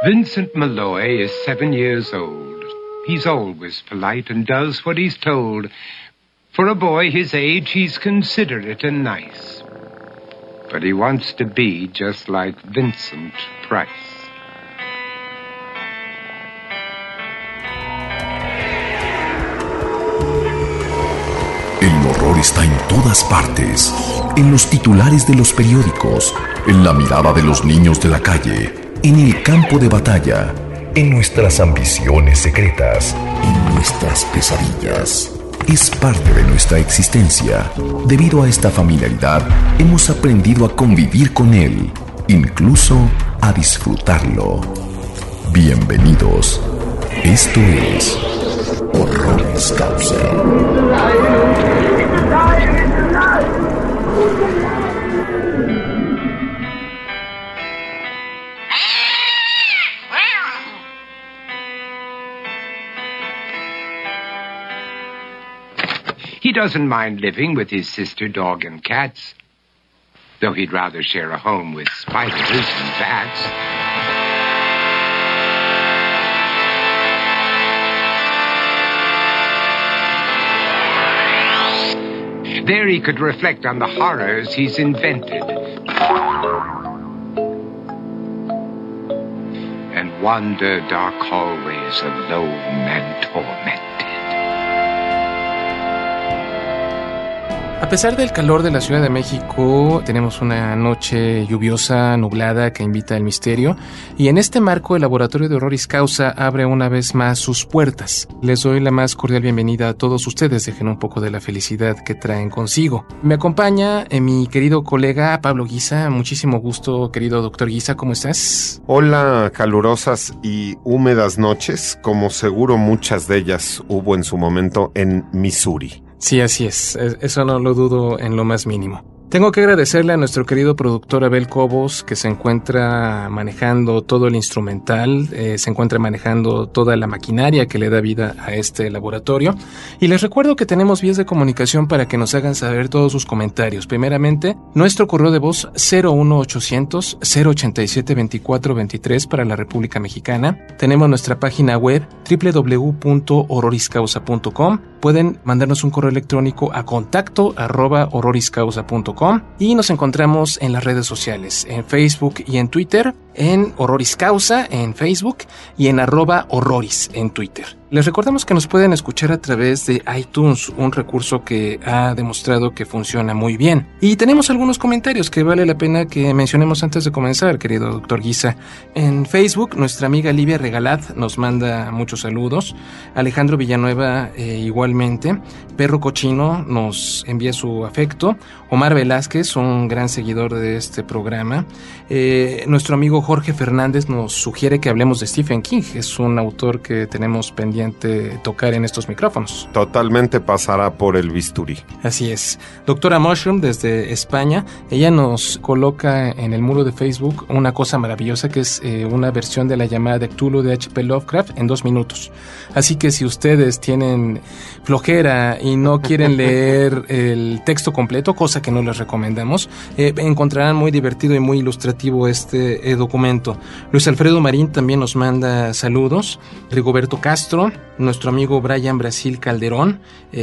Vincent Malloy is 7 years old. He's always polite and does what he's told. For a boy his age, he's considerate and nice. But he wants to be just like Vincent Price. El horror está en todas partes, en los titulares de los periódicos, en la mirada de los niños de la calle, en el campo de batalla, en nuestras ambiciones secretas, en nuestras pesadillas. Es parte de nuestra existencia. Debido a esta familiaridad, hemos aprendido a convivir con él, incluso a disfrutarlo. Bienvenidos. Esto es Horroris Causa. He doesn't mind living with his sister, dog, and cats, though he'd rather share a home with spiders and bats. There he could reflect on the horrors he's invented and wander dark hallways alone and tormented. A pesar del calor de la Ciudad de México, tenemos una noche lluviosa, nublada, que invita al misterio, y en este marco el Laboratorio de Horroris Causa abre una vez más sus puertas. Les doy la más cordial bienvenida a todos ustedes, dejen un poco de la felicidad que traen consigo. Me acompaña mi querido colega Pablo Guisa. Muchísimo gusto, querido doctor Guisa, ¿cómo estás? Hola, calurosas y húmedas noches, como seguro muchas de ellas hubo en su momento en Missouri. Sí, así es. Eso no lo dudo en lo más mínimo. Tengo que agradecerle a nuestro querido productor Abel Cobos, que se encuentra manejando todo el instrumental, se encuentra manejando toda la maquinaria que le da vida a este laboratorio. Y les recuerdo que tenemos vías de comunicación para que nos hagan saber todos sus comentarios. Primeramente, nuestro correo de voz 01800 087 2423 para la República Mexicana. Tenemos nuestra página web www.horroriscausa.com. Pueden mandarnos un correo electrónico a contacto@horroriscausa.com. Y nos encontramos en las redes sociales, en Facebook y en Twitter, en Horroris Causa en Facebook y en @horroris en Twitter. Les recordamos que nos pueden escuchar a través de iTunes, un recurso que ha demostrado que funciona muy bien. Y tenemos algunos comentarios que vale la pena que mencionemos antes de comenzar, querido doctor Guisa. En Facebook, nuestra amiga Livia Regalad nos manda muchos saludos. Alejandro Villanueva igualmente. Perro Cochino nos envía su afecto. Omar Velázquez, un gran seguidor de este programa. Nuestro amigo Jorge Fernández nos sugiere que hablemos de Stephen King. Es un autor que tenemos pendiente tocar en estos micrófonos. Totalmente pasará por el bisturí. Así es. Doctora Mushroom desde España, ella nos coloca en el muro de Facebook una cosa maravillosa que es una versión de la llamada de Cthulhu de H.P. Lovecraft en 2 minutos. Así que si ustedes tienen flojera y no quieren leer el texto completo, cosa que no les recomendamos, encontrarán muy divertido y muy ilustrativo este documento. Luis Alfredo Marín también nos manda saludos. Rigoberto Castro, nuestro amigo Brian Brasil Calderón,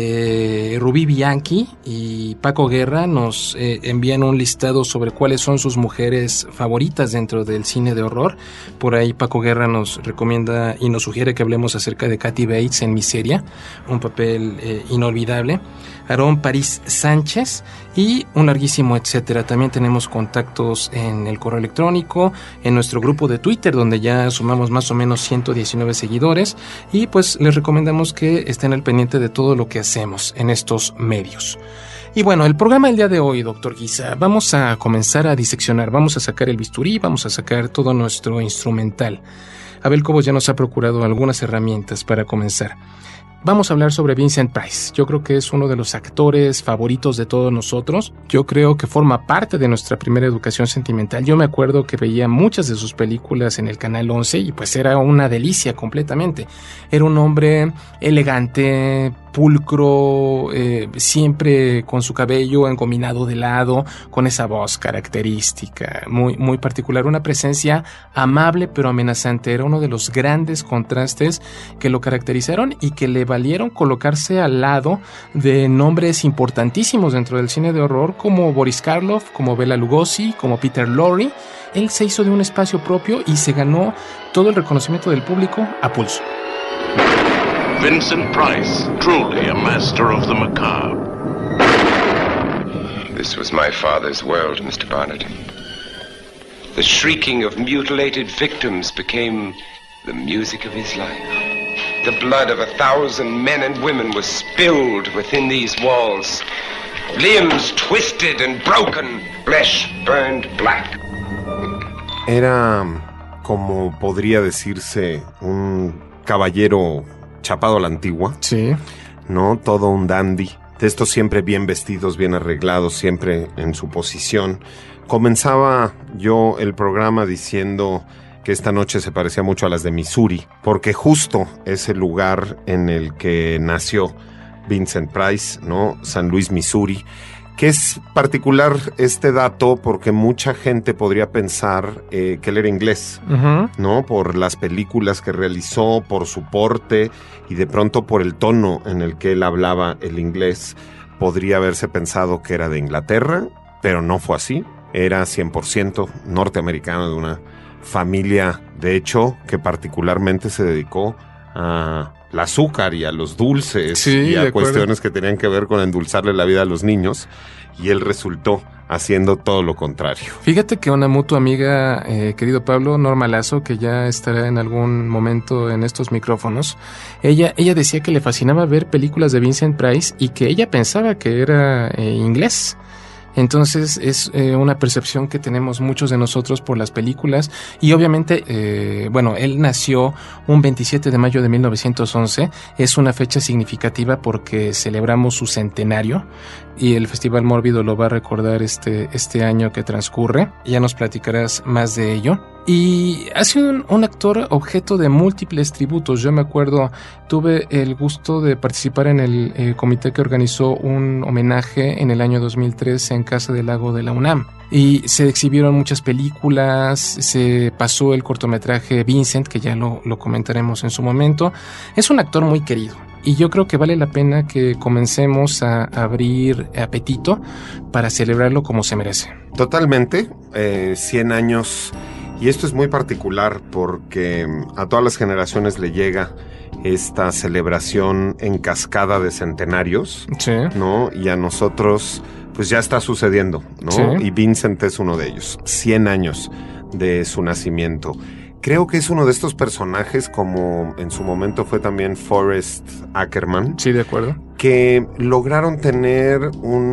Rubí Bianchi y Paco Guerra nos envían un listado sobre cuáles son sus mujeres favoritas dentro del cine de horror. Por ahí Paco Guerra nos recomienda y nos sugiere que hablemos acerca de Kathy Bates en Miseria, un papel inolvidable. Aarón París Sánchez y un larguísimo etcétera. También tenemos contactos en el correo electrónico, en nuestro grupo de Twitter, donde ya sumamos más o menos 119 seguidores, y pues les recomendamos que estén al pendiente de todo lo que hacemos en estos medios. Y bueno, el programa del día de hoy, doctor Guisa, vamos a comenzar a diseccionar, vamos a sacar el bisturí, vamos a sacar todo nuestro instrumental. Abel Cobos ya nos ha procurado algunas herramientas para comenzar. Vamos a hablar sobre Vincent Price. Yo creo que es uno de los actores favoritos de todos nosotros. Yo creo que forma parte de nuestra primera educación sentimental. Yo me acuerdo que veía muchas de sus películas en el Canal 11 y pues era una delicia completamente. Era un hombre elegante, pulcro, siempre con su cabello engominado de lado, con esa voz característica, muy, muy particular, una presencia amable pero amenazante. Era uno de los grandes contrastes que lo caracterizaron y que le valieron colocarse al lado de nombres importantísimos dentro del cine de horror como Boris Karloff, como Bela Lugosi, como Peter Lorre. Él se hizo de un espacio propio y se ganó todo el reconocimiento del público a pulso. Vincent Price, truly a master of the macabre. This was my father's world, Mr. Barnett. The shrieking of mutilated victims became the music of his life. The blood of 1,000 men and women was spilled within these walls. Limbs twisted and broken, flesh burned black. Era, como podría decirse, un caballero chapado a la antigua. Sí. ¿No? Todo un dandy. De estos siempre bien vestidos, bien arreglados, siempre en su posición. Comenzaba yo el programa diciendo que esta noche se parecía mucho a las de Missouri, porque justo es el lugar en el que nació Vincent Price, ¿no? San Luis, Missouri. Que es particular este dato porque mucha gente podría pensar que él era inglés, ¿no? Por las películas que realizó, por su porte y de pronto por el tono en el que él hablaba el inglés. Podría haberse pensado que era de Inglaterra, pero no fue así. Era 100% norteamericano, de una familia, de hecho, que particularmente se dedicó a el azúcar y a los dulces, sí, y a cuestiones acuerdo, que tenían que ver con endulzarle la vida a los niños, y él resultó haciendo todo lo contrario. Fíjate que una mutua amiga, querido Pablo, Norma Lazo, que ya estará en algún momento en estos micrófonos, ella decía que le fascinaba ver películas de Vincent Price y que ella pensaba que era inglés. Entonces es una percepción que tenemos muchos de nosotros por las películas y obviamente, él nació un 27 de mayo de 1911, es una fecha significativa porque celebramos su centenario y el Festival Mórbido lo va a recordar este año que transcurre, ya nos platicarás más de ello. Y ha sido un actor objeto de múltiples tributos. Yo me acuerdo, tuve el gusto de participar en el comité que organizó un homenaje en el año 2003 en Casa del Lago de la UNAM. Y se exhibieron muchas películas, se pasó el cortometraje Vincent, que ya lo comentaremos en su momento. Es un actor muy querido. Y yo creo que vale la pena que comencemos a abrir apetito para celebrarlo como se merece. Totalmente, 100 años... Y esto es muy particular porque a todas las generaciones le llega esta celebración en cascada de centenarios, sí, ¿no? Y a nosotros, pues ya está sucediendo, ¿no? Sí. Y Vincent es uno de ellos, 100 años de su nacimiento. Creo que es uno de estos personajes, como en su momento fue también Forrest Ackerman. Sí, de acuerdo. Que lograron tener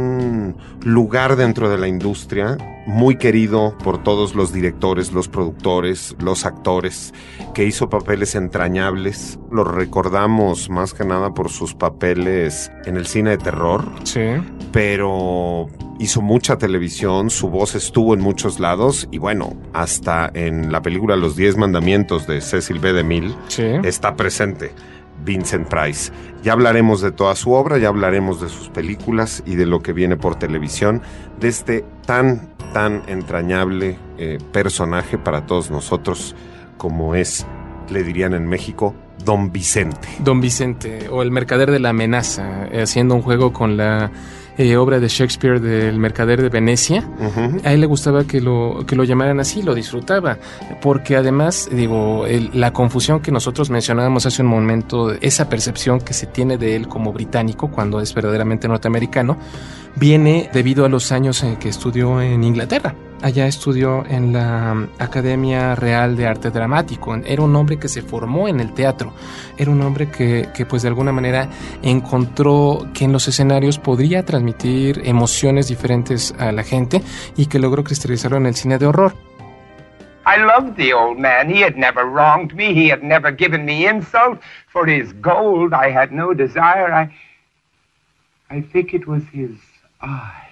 un lugar dentro de la industria muy querido por todos los directores, los productores, los actores, que hizo papeles entrañables. Lo recordamos más que nada por sus papeles en el cine de terror. Sí. Pero hizo mucha televisión, su voz estuvo en muchos lados y bueno, hasta en la película Los 10 Mandamientos de Cecil B. DeMille, sí, está presente Vincent Price. Ya hablaremos de toda su obra, ya hablaremos de sus películas y de lo que viene por televisión, de este tan entrañable personaje para todos nosotros como es, le dirían en México, Don Vicente. Don Vicente, o el mercader de la amenaza, haciendo un juego con la obra de Shakespeare del Mercader de Venecia. A él le gustaba que lo llamaran así, lo disfrutaba, porque además, la confusión que nosotros mencionábamos hace un momento, esa percepción que se tiene de él como británico cuando es verdaderamente norteamericano, viene debido a los años en que estudió en Inglaterra. Allá estudió en la Academia Real de Arte Dramático. Era un hombre que se formó en el teatro. Era un hombre que pues de alguna manera encontró que en los escenarios podría transmitir emociones diferentes a la gente y que logró cristalizarlo en el cine de horror. I loved the old man. He had never wronged me. He had never given me insult. For his gold I had no desire. I think it was his eye.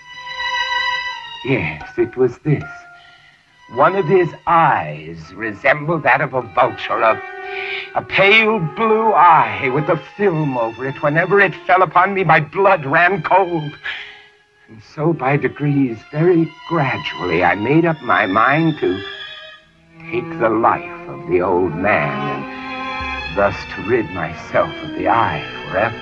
Yes, it was this. One of his eyes resembled that of a vulture, a pale blue eye with a film over it. Whenever it fell upon me, my blood ran cold. And so by degrees, very gradually, I made up my mind to take the life of the old man and thus to rid myself of the eye forever.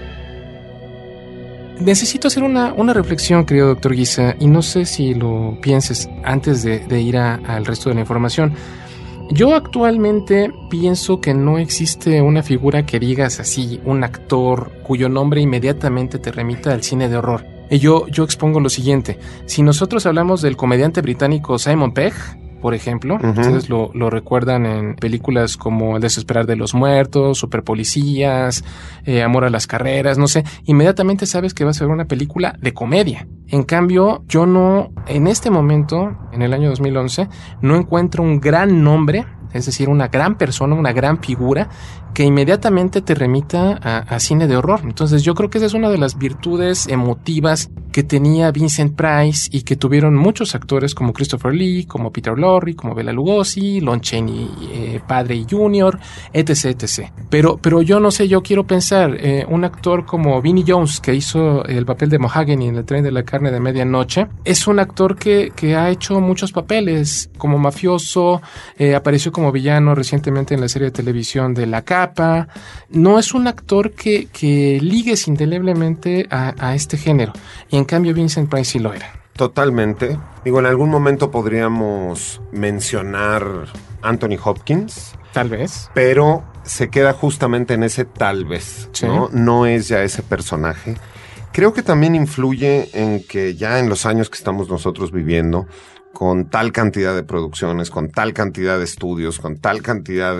Necesito hacer una reflexión, querido doctor Guisa, y no sé si lo pienses antes de ir al resto de la información. Yo actualmente pienso que no existe una figura que digas así, un actor cuyo nombre inmediatamente te remita al cine de horror. Y yo expongo lo siguiente. Si nosotros hablamos del comediante británico Simon Pegg, por ejemplo, ustedes lo recuerdan en películas como El desesperar de los muertos, Superpolicías, Amor a las carreras, no sé, inmediatamente sabes que va a ser una película de comedia. En cambio, yo no, en este momento, en el año 2011, no encuentro un gran nombre, es decir, una gran persona, una gran figura que inmediatamente te remita a cine de horror. Entonces yo creo que esa es una de las virtudes emotivas que tenía Vincent Price y que tuvieron muchos actores como Christopher Lee, como Peter Lorre, como Bela Lugosi, Lon Chaney padre y junior, etc, etc. Pero yo no sé, yo quiero pensar, un actor como Vinnie Jones, que hizo el papel de Mahogany en El tren de la carne de medianoche, es un actor que ha hecho muchos papeles como mafioso, apareció como villano recientemente en la serie de televisión de La Capa. No es un actor que ligues indeleblemente a este género, y en cambio Vincent Price sí lo era. Totalmente. Digo, en algún momento podríamos mencionar Anthony Hopkins. Tal vez. Pero se queda justamente en ese tal vez, sí. ¿no? No es ya ese personaje. Creo que también influye en que ya en los años que estamos nosotros viviendo, con tal cantidad de producciones, con tal cantidad de estudios, con tal cantidad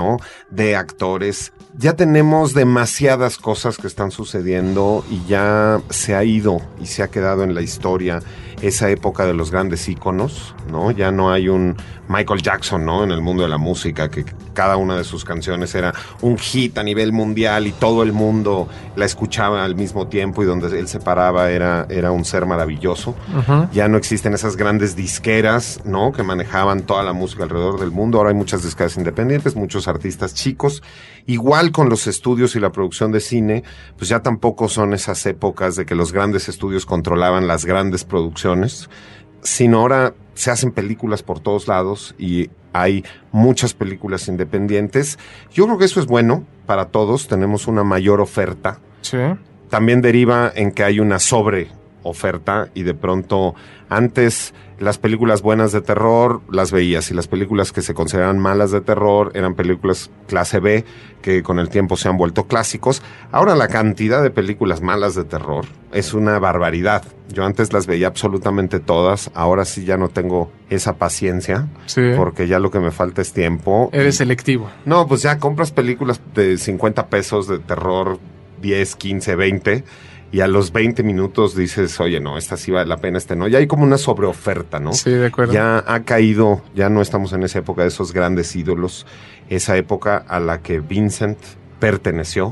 de actores, ya tenemos demasiadas cosas que están sucediendo y ya se ha ido y se ha quedado en la historia esa época de los grandes íconos, ¿no? Ya no hay un Michael Jackson, ¿no? En el mundo de la música, que cada una de sus canciones era un hit a nivel mundial y todo el mundo la escuchaba al mismo tiempo, y donde él se paraba era un ser maravilloso. Uh-huh. Ya no existen esas grandes disqueras, ¿no? Que manejaban toda la música alrededor del mundo. Ahora hay muchas disqueras independientes, muchos artistas chicos. Igual con los estudios y la producción de cine, pues ya tampoco son esas épocas de que los grandes estudios controlaban las grandes producciones, sino ahora se hacen películas por todos lados y hay muchas películas independientes. Yo creo que eso es bueno para todos, tenemos una mayor oferta. Sí. También deriva en que hay una sobreoferta y de pronto antes las películas buenas de terror las veías y las películas que se consideraban malas de terror eran películas clase B que con el tiempo se han vuelto clásicos. Ahora la cantidad de películas malas de terror es una barbaridad. Yo antes las veía absolutamente todas, ahora sí ya no tengo esa paciencia, sí, porque ya lo que me falta es tiempo. Eres selectivo. No, pues ya compras películas de 50 pesos de terror, 10, 15, 20... y a los 20 minutos dices, oye, no, esta sí vale la pena, no. Ya hay como una sobreoferta, ¿no? Sí, de acuerdo. Ya ha caído, ya no estamos en esa época de esos grandes ídolos, esa época a la que Vincent perteneció.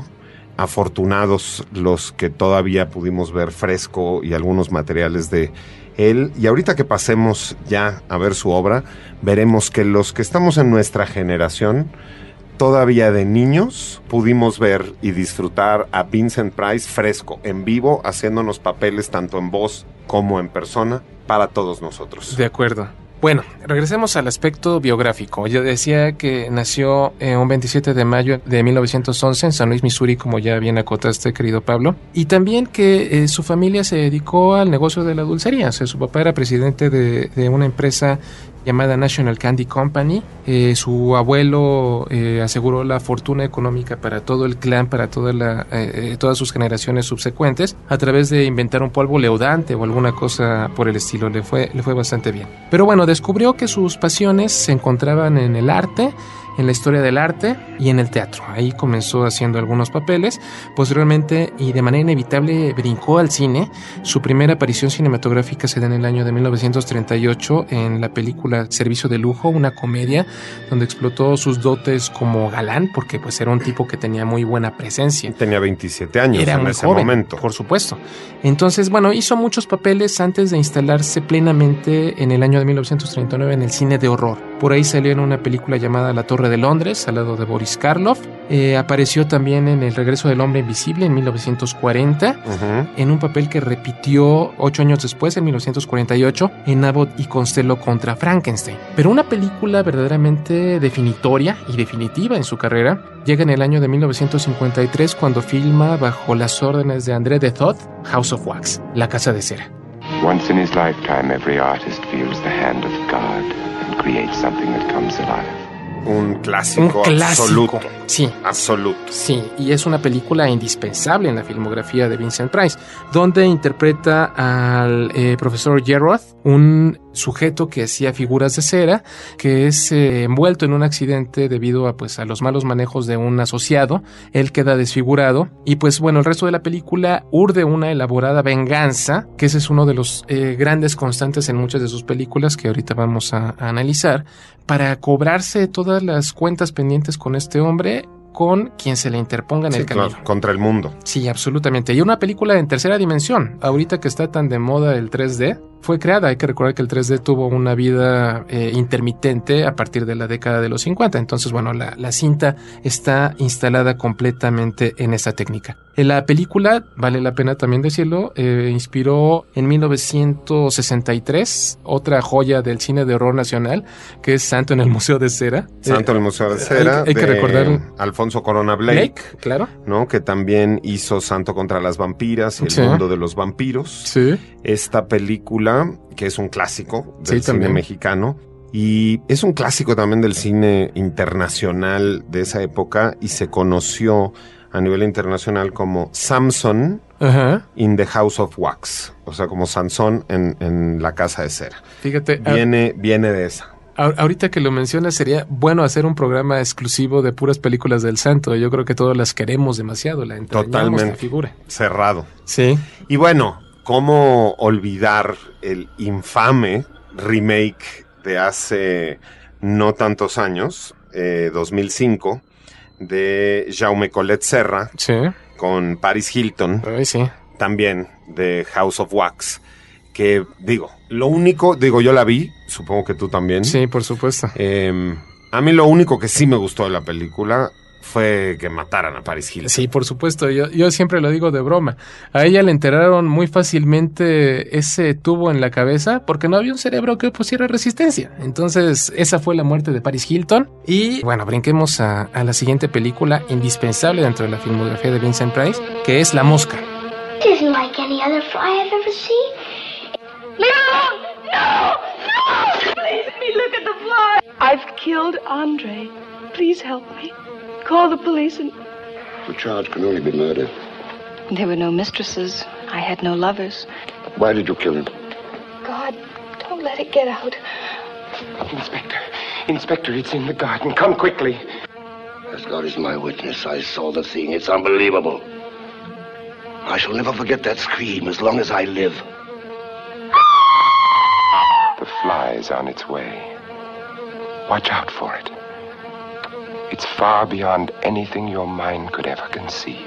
Afortunados los que todavía pudimos ver fresco y algunos materiales de él. Y ahorita que pasemos ya a ver su obra, veremos que los que estamos en nuestra generación, todavía de niños, pudimos ver y disfrutar a Vincent Price fresco, en vivo, haciéndonos papeles tanto en voz como en persona para todos nosotros. De acuerdo. Bueno, regresemos al aspecto biográfico. Yo decía que nació un 27 de mayo de 1911 en San Luis, Missouri, como ya bien acotaste, querido Pablo. Y también que su familia se dedicó al negocio de la dulcería. O sea, su papá era presidente de una empresa llamada National Candy Company. Su abuelo aseguró la fortuna económica para todo el clan, para todas sus generaciones subsecuentes, a través de inventar un polvo leudante o alguna cosa por el estilo. Le fue bastante bien. Pero bueno, descubrió que sus pasiones se encontraban en el arte en la historia del arte y en el teatro. Ahí comenzó haciendo algunos papeles. Posteriormente, y de manera inevitable, brincó al cine. Su primera aparición cinematográfica se da en el año de 1938 en la película Servicio de Lujo, una comedia donde explotó sus dotes como galán, porque pues era un tipo que tenía muy buena presencia. Tenía 27 años Era en muy ese joven, momento. por supuesto. Entonces, bueno, hizo muchos papeles antes de instalarse plenamente en el año de 1939 en el cine de horror. Por ahí salió en una película llamada La Torre de Londres, al lado de Boris Karloff. Apareció también en El Regreso del Hombre Invisible en 1940, en un papel que repitió 8 años después, en 1948, en Abbott y Costello contra Frankenstein. Pero una película verdaderamente definitoria y definitiva en su carrera llega en el año de 1953 cuando filma bajo las órdenes de André Dethod House of Wax, La Casa de Cera. Once in his lifetime, every artist feels the hand of God and creates something that comes alive. Un clásico absoluto. Sí. Absoluto. Sí, y es una película indispensable en la filmografía de Vincent Price, donde interpreta al profesor Gerard, un sujeto que hacía figuras de cera, que es envuelto en un accidente debido a los malos manejos de un asociado. Él queda desfigurado y pues bueno, el resto de la película urde una elaborada venganza, que ese es uno de los grandes constantes en muchas de sus películas que ahorita vamos a analizar, para cobrarse todas las cuentas pendientes con este hombre, con quien se le interponga en el camino. Claro, contra el mundo. Sí, absolutamente. Y una película en tercera dimensión. Ahorita que está tan de moda el 3D, fue creada. Hay que recordar que el 3D tuvo una vida intermitente a partir de la década de los 50. Entonces, bueno, la cinta está instalada completamente en esa técnica. La película, vale la pena también decirlo, inspiró en 1963 otra joya del cine de horror nacional, que es Santo en el Museo de Cera. Santo en el Museo de Cera. Hay que recordar Alfonso Corona Blake, claro, ¿no? Que también hizo Santo contra las vampiras y el mundo de los vampiros. Sí. Esta película, que es un clásico del cine también mexicano, y es un clásico también del cine internacional de esa época, y se conoció a nivel internacional como Samson in the House of Wax, o sea, como Sansón en la casa de cera. Fíjate, viene de esa. Ahorita que lo mencionas, sería bueno hacer un programa exclusivo de puras películas del santo. Yo creo que todas las queremos demasiado, la entrañamos, totalmente la figura. Cerrado. Sí. Y bueno, ¿cómo olvidar el infame remake de hace no tantos años, 2005, de Jaume Collet Serra, sí, con Paris Hilton, sí, también de House of Wax? Que yo la vi, supongo que tú también. Sí, por supuesto. A mí lo único que sí me gustó de la película fue que mataran a Paris Hilton. Sí, por supuesto. Yo siempre lo digo de broma. A ella le enteraron muy fácilmente ese tubo en la cabeza porque no había un cerebro que opusiera resistencia. Entonces, esa fue la muerte de Paris Hilton. Y bueno, brinquemos a la siguiente película indispensable dentro de la filmografía de Vincent Price, que es La Mosca. It isn't like any other fly I've ever seen. No! No! No! Please let me look at the fly. I've killed Andre. Please help me. Call the police and... The charge can only be murder. There were no mistresses. I had no lovers. Why did you kill him? God, don't let it get out. Inspector, it's in the garden. Come quickly. As God is my witness, I saw the thing. It's unbelievable. I shall never forget that scream as long as I live. The fly is on its way. Watch out for it. It's far beyond anything your mind could ever conceive.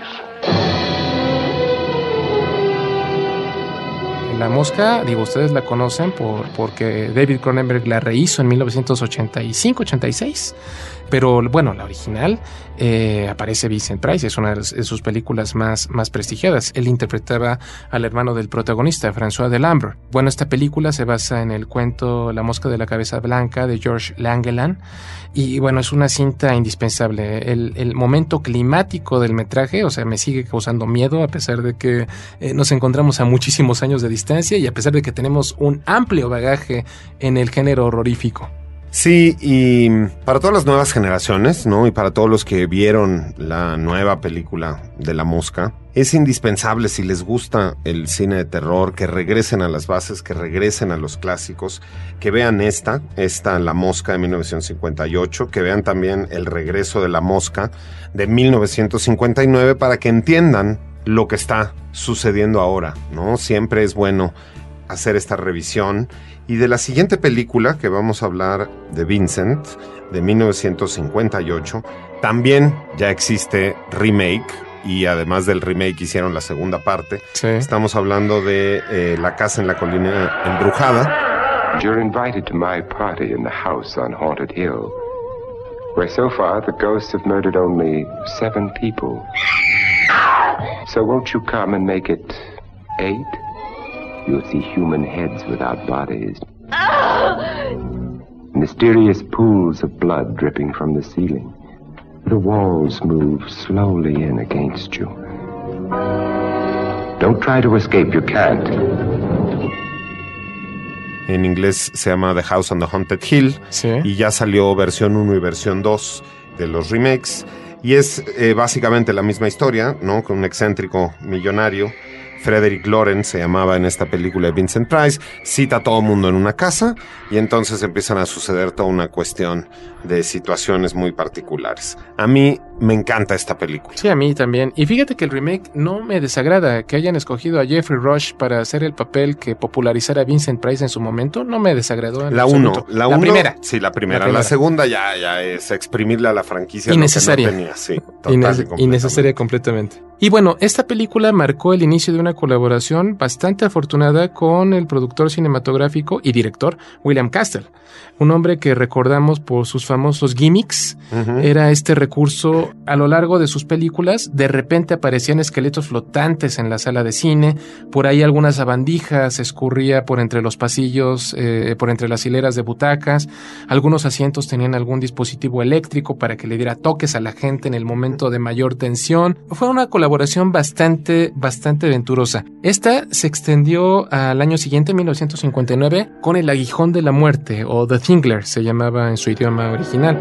La Mosca, ustedes la conocen porque David Cronenberg la rehizo en 1985-86. Pero bueno, la original aparece Vincent Price, es una de sus películas más prestigiadas. Él interpretaba al hermano del protagonista, François Delambre. Bueno, esta película se basa en el cuento La Mosca de la Cabeza Blanca de George Langeland. Y bueno, es una cinta indispensable. El momento climático del metraje, o sea, me sigue causando miedo a pesar de que nos encontramos a muchísimos años de distancia y a pesar de que tenemos un amplio bagaje en el género horrorífico. Sí, y para todas las nuevas generaciones, ¿no? Y para todos los que vieron la nueva película de La Mosca, es indispensable, si les gusta el cine de terror, que regresen a las bases, que regresen a los clásicos, que vean esta La Mosca de 1958, que vean también El regreso de la mosca de 1959 para que entiendan lo que está sucediendo ahora, ¿no? Siempre es bueno hacer esta revisión. Y de la siguiente película que vamos a hablar, de Vincent, de 1958, también ya existe remake, y además del remake hicieron la segunda parte. Sí. Estamos hablando de La casa en la colina embrujada. You're invited to my party in the house on Haunted Hill, where so far the ghosts have murdered only 7 people. So won't you come and make it 8? You'll see human heads without bodies. Mysterious pools of blood dripping from the ceiling. The walls move slowly in against you. Don't try to escape, you can't. En inglés se llama The House on the Haunted Hill. Sí. Y ya salió versión 1 y versión 2 de los remakes. Y es básicamente la misma historia, ¿no? Con un excéntrico millonario. Frederick Lawrence se llamaba en esta película de Vincent Price, cita a todo mundo en una casa y entonces empiezan a suceder toda una cuestión de situaciones muy particulares. A mí me encanta esta película. Sí, a mí también. Y fíjate que el remake no me desagrada. Que hayan escogido a Jeffrey Rush para hacer el papel que popularizara Vincent Price en su momento, no me desagradó en La absoluto. 1, la primera. Sí, la primera. La segunda ya es exprimirle a la franquicia innecesaria. Lo que no tenía. Sí, total Innecesaria completamente. Y bueno, esta película marcó el inicio de una colaboración bastante afortunada con el productor cinematográfico y director William Castle, un hombre que recordamos por sus famosos gimmicks. Era este recurso a lo largo de sus películas. De repente aparecían esqueletos flotantes en la sala de cine, por ahí alguna sabandija se escurría por entre los pasillos, por entre las hileras de butacas, algunos asientos tenían algún dispositivo eléctrico para que le diera toques a la gente en el momento de mayor tensión. Fue una colaboración bastante venturosa. Esta se extendió al año siguiente, 1959, con El Aguijón de la Muerte, o The Tingler, se llamaba en su idioma original.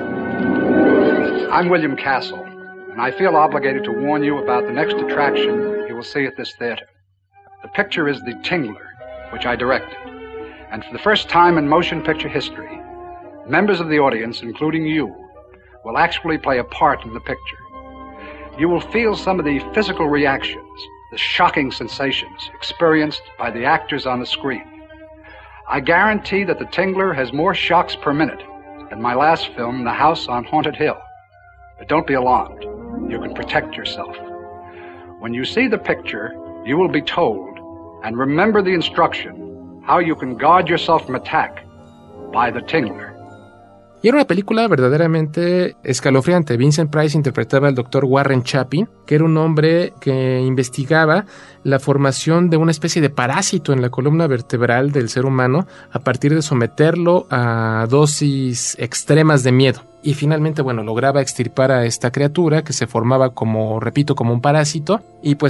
I'm William Castle, and I feel obligated to warn you about the next attraction you will see at this theater. The picture is The Tingler, which I directed. And for the first time in motion picture history, members of the audience, including you, will actually play a part in the picture. You will feel some of the physical reactions, the shocking sensations experienced by the actors on the screen. I guarantee that The Tingler has more shocks per minute than my last film, The House on Haunted Hill. But don't be alarmed. You can protect yourself. When you see the picture, you will be told, and remember the instruction, how you can guard yourself from attack by The Tingler. Y era una película verdaderamente escalofriante. Vincent Price interpretaba al Dr. Warren Chapin, que era un hombre que investigaba la formación de una especie de parásito en la columna vertebral del ser humano a partir de someterlo a dosis extremas de miedo. Y finalmente, lograba extirpar a esta criatura que se formaba como un parásito, y pues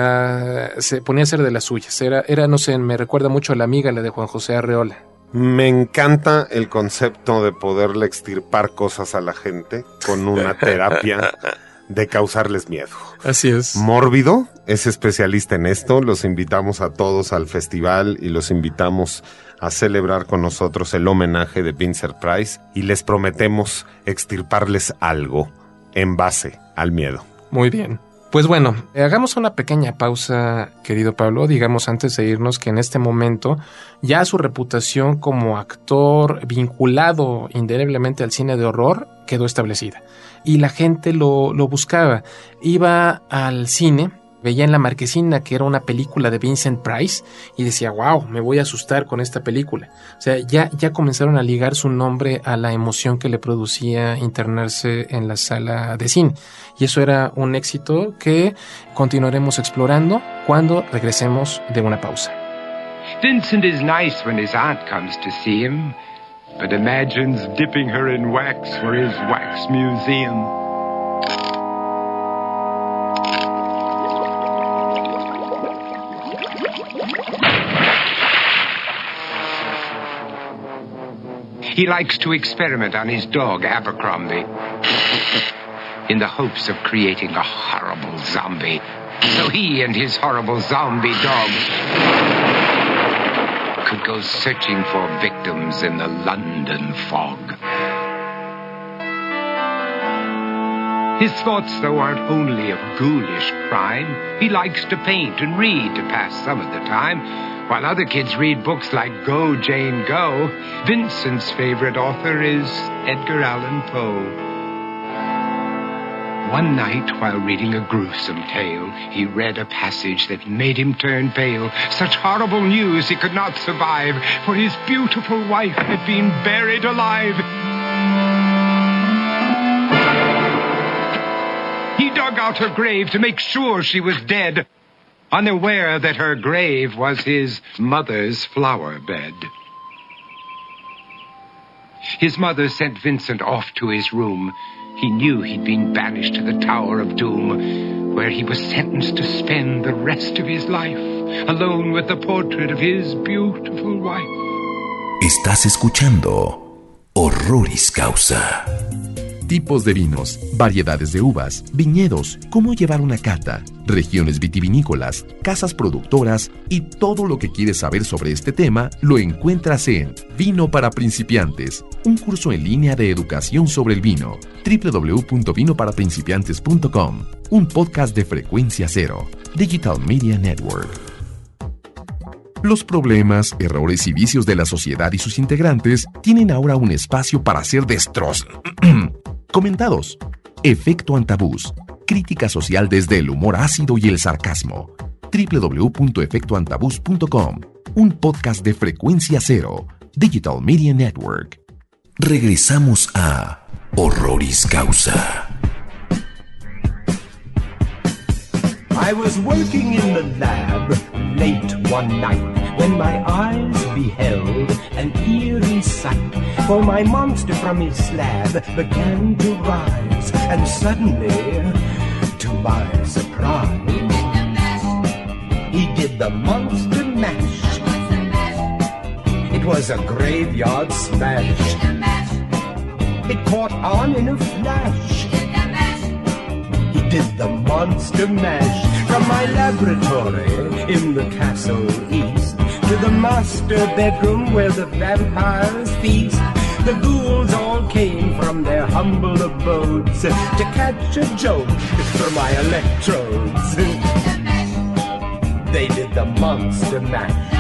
se ponía a hacer de las suyas. Era, no sé, me recuerda mucho a La Amiga, la de Juan José Arreola. Me encanta el concepto de poderle extirpar cosas a la gente con una terapia de causarles miedo. Así es. Mórbido es especialista en esto. Los invitamos a todos al festival y los invitamos a celebrar con nosotros el homenaje de Vincent Price, y les prometemos extirparles algo en base al miedo. Muy bien. Pues bueno, hagamos una pequeña pausa, querido Pablo. Digamos antes de irnos que en este momento ya su reputación como actor vinculado indeleblemente al cine de horror quedó establecida. Y la gente lo buscaba. Iba al cine, veía en la marquesina que era una película de Vincent Price y decía, wow, me voy a asustar con esta película. O sea, ya comenzaron a ligar su nombre a la emoción que le producía internarse en la sala de cine. Y eso era un éxito que continuaremos explorando cuando regresemos de una pausa. Vincent is nice when his aunt comes to see him, but imagines dipping her in wax for his wax museum. He likes to experiment on his dog, Abercrombie, in the hopes of creating a horrible zombie. So he and his horrible zombie dog could go searching for victims in the London fog. His thoughts, though, aren't only of ghoulish crime. He likes to paint and read to pass some of the time, while other kids read books like Go, Jane, Go. Vincent's favorite author is Edgar Allan Poe. One night, while reading a gruesome tale, he read a passage that made him turn pale. Such horrible news he could not survive, for his beautiful wife had been buried alive. He dug out her grave to make sure she was dead, unaware that her grave was his mother's flower bed. His mother sent Vincent off to his room. He knew he'd been banished to the Tower of Doom, where he was sentenced to spend the rest of his life alone with the portrait of his beautiful wife. Estás escuchando Horroris Causa. Tipos de vinos, variedades de uvas, viñedos, cómo llevar una cata, regiones vitivinícolas, casas productoras y todo lo que quieres saber sobre este tema lo encuentras en Vino para Principiantes, un curso en línea de educación sobre el vino. www.vinoparaprincipiantes.com, un podcast de Frecuencia Cero, Digital Media Network. Los problemas, errores y vicios de la sociedad y sus integrantes tienen ahora un espacio para ser comentados. Efecto Antabús. Crítica social desde el humor ácido y el sarcasmo. www.efectoantabús.com. Un podcast de Frecuencia Cero, Digital Media Network. Regresamos a Horroris Causa. I was working in the lab late one night when my eyes beheld an eerie sight. For my monster from his slab began to rise, and suddenly, to my surprise, he did the monster mash. It was a graveyard smash. It caught on in a flash. He did the monster mash. From my laboratory in the castle east to the master bedroom where the vampires feast. The ghouls all came from their humble abodes to catch a joke for my electrodes. They did the monster mash.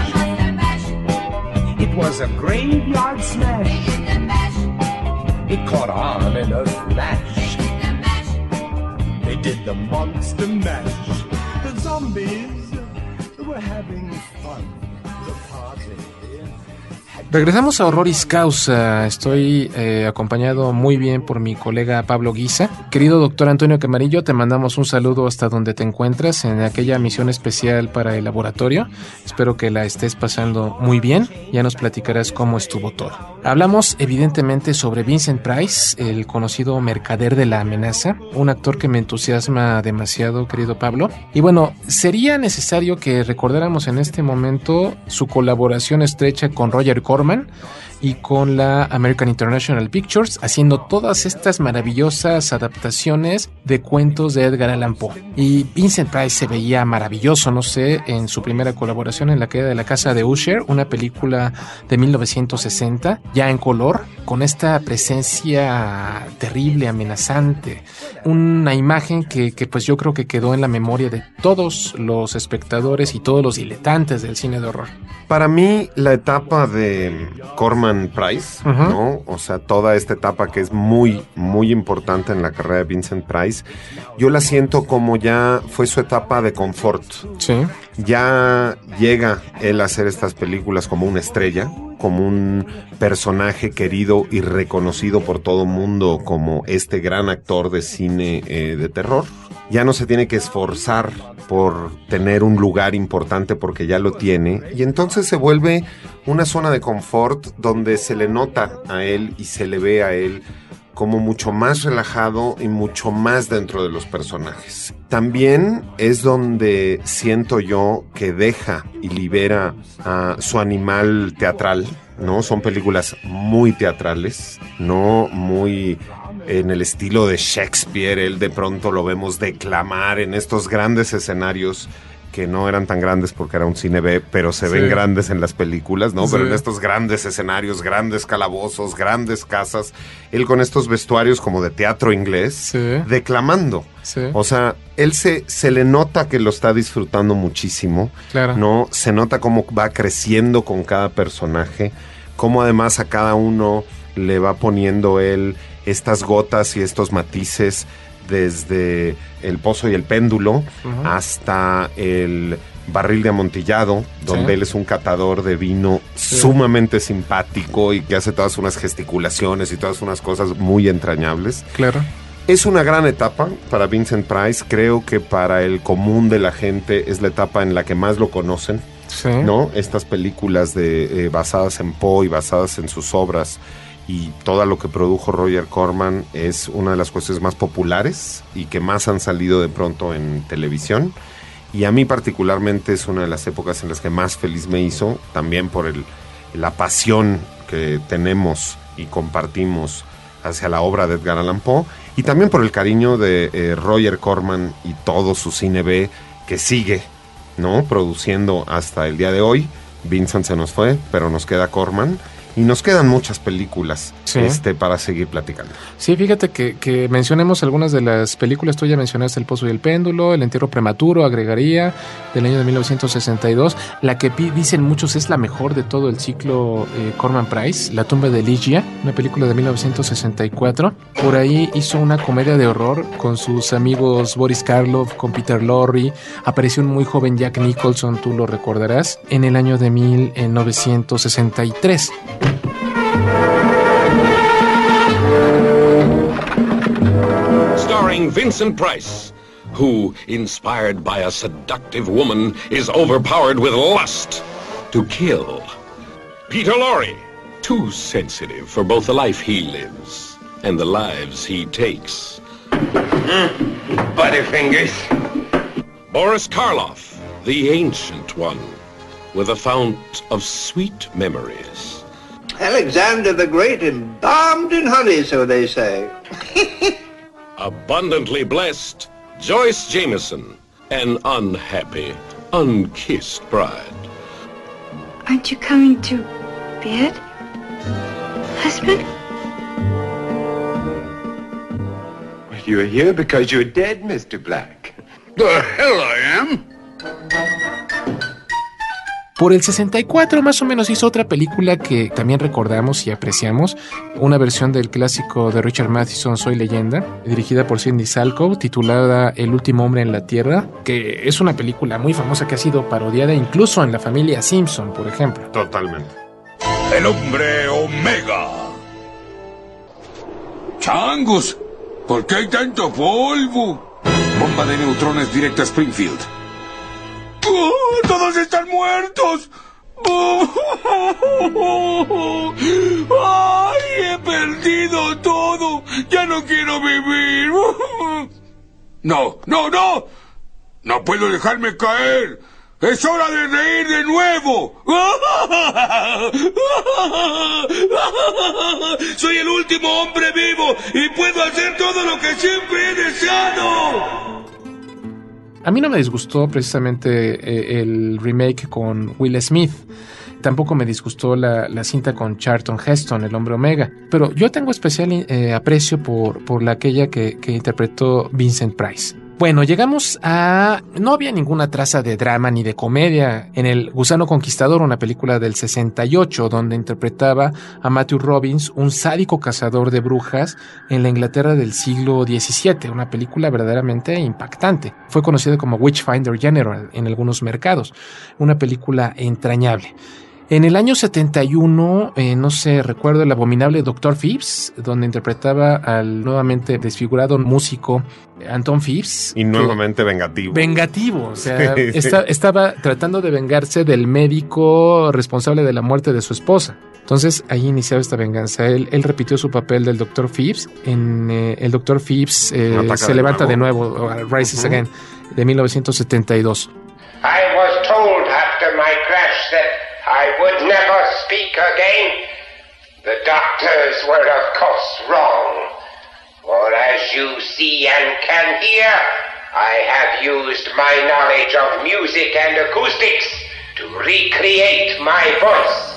It was a graveyard smash. It caught on in a flash. They did the monster mash. The zombies were having fun. The party. Regresamos a Horroris Causa. Estoy acompañado muy bien por mi colega Pablo Guisa. Querido doctor Antonio Camarillo, te mandamos un saludo hasta donde te encuentras en aquella misión especial para el laboratorio. Espero que la estés pasando muy bien. Ya nos platicarás cómo estuvo todo. Hablamos evidentemente sobre Vincent Price, el conocido mercader de la amenaza, un actor que me entusiasma demasiado, querido Pablo. Y bueno, sería necesario que recordáramos en este momento su colaboración estrecha con Roger Corman y con la American International Pictures, haciendo todas estas maravillosas adaptaciones de cuentos de Edgar Allan Poe. Y Vincent Price se veía maravilloso, no sé, en su primera colaboración en La caída de la casa de Usher, una película de 1960, ya en color, con esta presencia terrible, amenazante, una imagen que pues yo creo que quedó en la memoria de todos los espectadores y todos los diletantes del cine de horror. Para mí, la etapa de Corman Price, ¿no? O sea, toda esta etapa que es muy, muy importante en la carrera de Vincent Price, yo la siento como ya fue su etapa de confort. Sí. Ya llega él a hacer estas películas como una estrella, como un personaje querido y reconocido por todo el mundo como este gran actor de cine de terror. Ya no se tiene que esforzar por tener un lugar importante porque ya lo tiene, y entonces se vuelve una zona de confort donde se le nota a él y se le ve a él como mucho más relajado y mucho más dentro de los personajes. También es donde siento yo que deja y libera a su animal teatral, ¿no? Son películas muy teatrales, ¿no? Muy en el estilo de Shakespeare. Él de pronto lo vemos declamar en estos grandes escenarios que no eran tan grandes porque era un cine B, pero se ven grandes en las películas, ¿no? Sí. Pero en estos grandes escenarios, grandes calabozos, grandes casas, él con estos vestuarios como de teatro inglés, declamando. Sí. O sea, él se le nota que lo está disfrutando muchísimo, ¿no? Se nota cómo va creciendo con cada personaje, cómo además a cada uno le va poniendo él estas gotas y estos matices, desde El Pozo y el Péndulo hasta El Barril de Amontillado, donde él es un catador de vino sumamente simpático y que hace todas unas gesticulaciones y todas unas cosas muy entrañables. Claro. Es una gran etapa para Vincent Price. Creo que para el común de la gente es la etapa en la que más lo conocen, ¿no? Estas películas basadas en Poe y basadas en sus obras, y todo lo que produjo Roger Corman es una de las cuestiones más populares y que más han salido de pronto en televisión. Y a mí particularmente es una de las épocas en las que más feliz me hizo, también por la pasión que tenemos y compartimos hacia la obra de Edgar Allan Poe, y también por el cariño de Roger Corman y todo su cine B que sigue, ¿no? Produciendo hasta el día de hoy. Vincent se nos fue, pero nos queda Corman. Y nos quedan muchas películas para seguir platicando. Sí, fíjate que mencionemos algunas de las películas. Tú ya mencionaste El Pozo y el Péndulo, El Entierro Prematuro, agregaría, del año de 1962. La que dicen muchos es la mejor de todo el ciclo Corman Price, La tumba de Ligia, una película de 1964. Por ahí hizo una comedia de horror con sus amigos Boris Karloff, con Peter Lorre. Apareció un muy joven Jack Nicholson, tú lo recordarás, en el año de 1963. Starring Vincent Price, who, inspired by a seductive woman, is overpowered with lust to kill. Peter Lorre, too sensitive for both the life he lives and the lives he takes. Butterfingers. Boris Karloff, the ancient one, with a fount of sweet memories. Alexander the Great embalmed in honey, so they say. Abundantly blessed, Joyce Jameson, an unhappy, unkissed bride. Aren't you coming to bed, husband? Well, you're here because you're dead, Mr. Black. The hell I am. Por el 64 más o menos hizo otra película que también recordamos y apreciamos, una versión del clásico de Richard Matheson, Soy Leyenda, dirigida por Sidney Salkow, titulada El último hombre en la Tierra, que es una película muy famosa que ha sido parodiada incluso en la familia Simpson, por ejemplo. Totalmente. El hombre Omega. ¡Changos! ¿Por qué hay tanto polvo? Bomba de neutrones directa a Springfield. ¡Oh, todos están muertos! ¡Ay, he perdido todo! ¡Ya no quiero vivir! ¡No, no, no! ¡No puedo dejarme caer! ¡Es hora de reír de nuevo! ¡Soy el último hombre vivo y puedo hacer todo lo que siempre he deseado! A mí no me disgustó precisamente el remake con Will Smith. Tampoco me disgustó la cinta con Charlton Heston, El hombre Omega. Pero yo tengo especial aprecio por aquella que interpretó Vincent Price. Bueno, llegamos a... No había ninguna traza de drama ni de comedia en El Gusano Conquistador, una película del 68, donde interpretaba a Matthew Robbins, un sádico cazador de brujas en la Inglaterra del siglo XVII, una película verdaderamente impactante. Fue conocida como Witchfinder General en algunos mercados, una película entrañable. En el año 71, no sé, recuerdo El abominable Dr. Phibes, donde interpretaba al nuevamente desfigurado músico Anton Phibes. Y nuevamente vengativo. Vengativo, o sea, estaba tratando de vengarse del médico responsable de la muerte de su esposa. Entonces ahí iniciaba esta venganza. Él repitió su papel del Dr. Phibs. En el Dr. Phibs se levanta de nuevo, Rises Again, de 1972. I was told after my crash that I would never speak again. The doctors were of course wrong. For as you see and can hear, I have used my knowledge of music and acoustics to recreate my voice.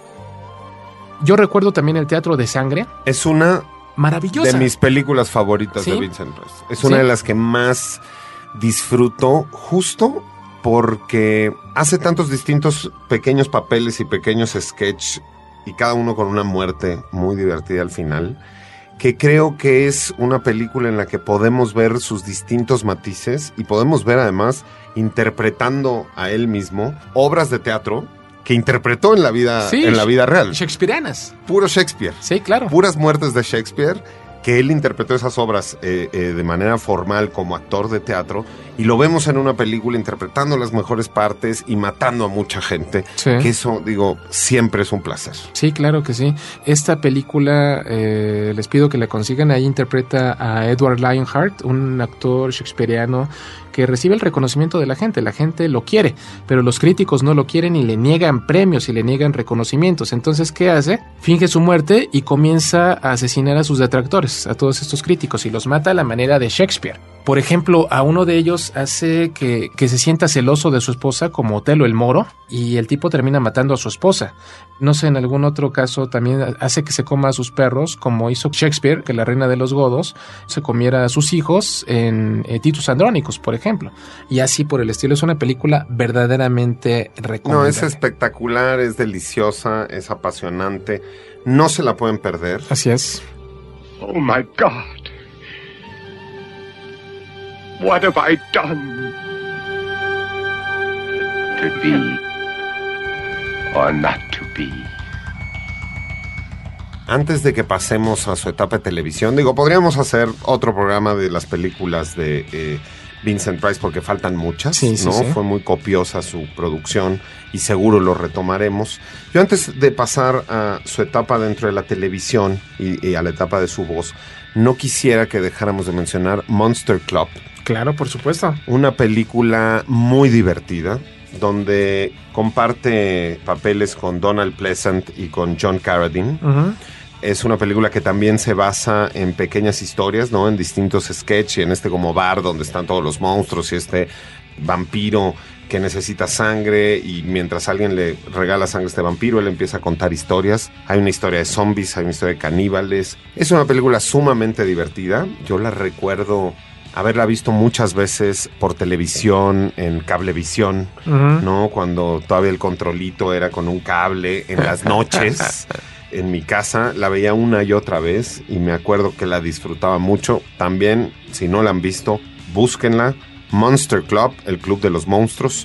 Yo recuerdo también el Teatro de Sangre. Es una maravillosa de mis películas favoritas de Vincent Price. Es una de las que más disfruto, justo porque hace tantos distintos pequeños papeles y pequeños sketches, y cada uno con una muerte muy divertida al final, que creo que es una película en la que podemos ver sus distintos matices y podemos ver además interpretando a él mismo obras de teatro que interpretó en la vida real. Shakespeareanas. Puro Shakespeare. Sí, claro. Puras muertes de Shakespeare, que él interpretó esas obras de manera formal como actor de teatro, y lo vemos en una película interpretando las mejores partes y matando a mucha gente. Sí. Que eso, digo, siempre es un placer. Sí, claro que sí. Esta película, les pido que la consigan. Ahí interpreta a Edward Lionheart, un actor shakespeariano que recibe el reconocimiento de la gente lo quiere, pero los críticos no lo quieren y le niegan premios y le niegan reconocimientos. Entonces, ¿qué hace? Finge su muerte y comienza a asesinar a sus detractores, a todos estos críticos, y los mata a la manera de Shakespeare. Por ejemplo, a uno de ellos hace que se sienta celoso de su esposa, como Otelo el Moro, y el tipo termina matando a su esposa. No sé, en algún otro caso también hace que se coma a sus perros, como hizo Shakespeare, que la reina de los godos se comiera a sus hijos en Titus Andronicus, por ejemplo. Y así por el estilo. Es una película verdaderamente recomendable. No, es espectacular, es deliciosa, es apasionante. No se la pueden perder. Así es. Oh my God. What have I done? To be or not to be. Antes de que pasemos a su etapa de televisión, digo, podríamos hacer otro programa de las películas de Vincent Price porque faltan muchas, ¿no? Sí. Fue muy copiosa su producción y seguro lo retomaremos. Yo antes de pasar a su etapa dentro de la televisión y a la etapa de su voz, no quisiera que dejáramos de mencionar Monster Club. Claro, por supuesto. Una película muy divertida, donde comparte papeles con Donald Pleasant y con John Carradine. Uh-huh. Es una película que también se basa en pequeñas historias, ¿no? En distintos sketches, en este como bar donde están todos los monstruos y este vampiro que necesita sangre, y mientras alguien le regala sangre a este vampiro, él empieza a contar historias. Hay una historia de zombies, hay una historia de caníbales. Es una película sumamente divertida. Yo la recuerdo haberla visto muchas veces por televisión, en Cablevisión, uh-huh, ¿no? Cuando todavía el controlito era con un cable en las noches. En mi casa la veía una y otra vez y me acuerdo que la disfrutaba mucho. También, si no la han visto, búsquenla. Monster Club, el Club de los Monstruos,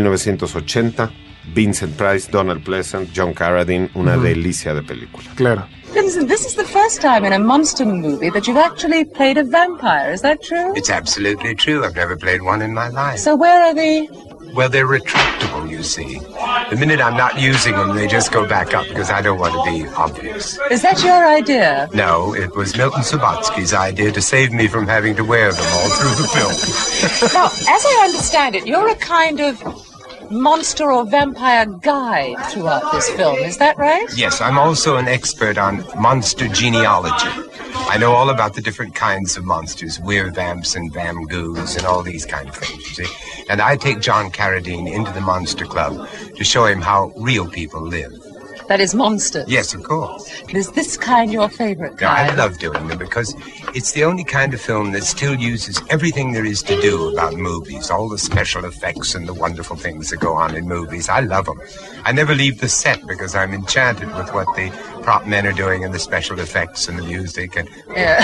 1980. Vincent Price, Donald Pleasant, John Carradine, una delicia de película. Claro. Vincent, this is the first time in a monster movie that you've actually played a vampire. Is that true? It's absolutely true. I've never played one in my life. So where are the... Well, they're retractable, you see. The minute I'm not using them, they just go back up because I don't want to be obvious. Is that your idea? No, it was Milton Subotsky's idea to save me from having to wear them all through the film. Now, as I understand it, you're a kind of monster or vampire guide throughout this film. Is that right? Yes, I'm also an expert on monster genealogy. I know all about the different kinds of monsters, werevamps and vamgoos and all these kind of things, you see. And I take John Carradine into the Monster Club to show him how real people live. That is monsters? Yes, of course. Is this kind your favorite kind? No, I love doing them because it's the only kind of film that still uses everything there is to do about movies, all the special effects and the wonderful things that go on in movies. I love them. I never leave the set because I'm enchanted with what the prop men are doing and the special effects and the music. And yeah.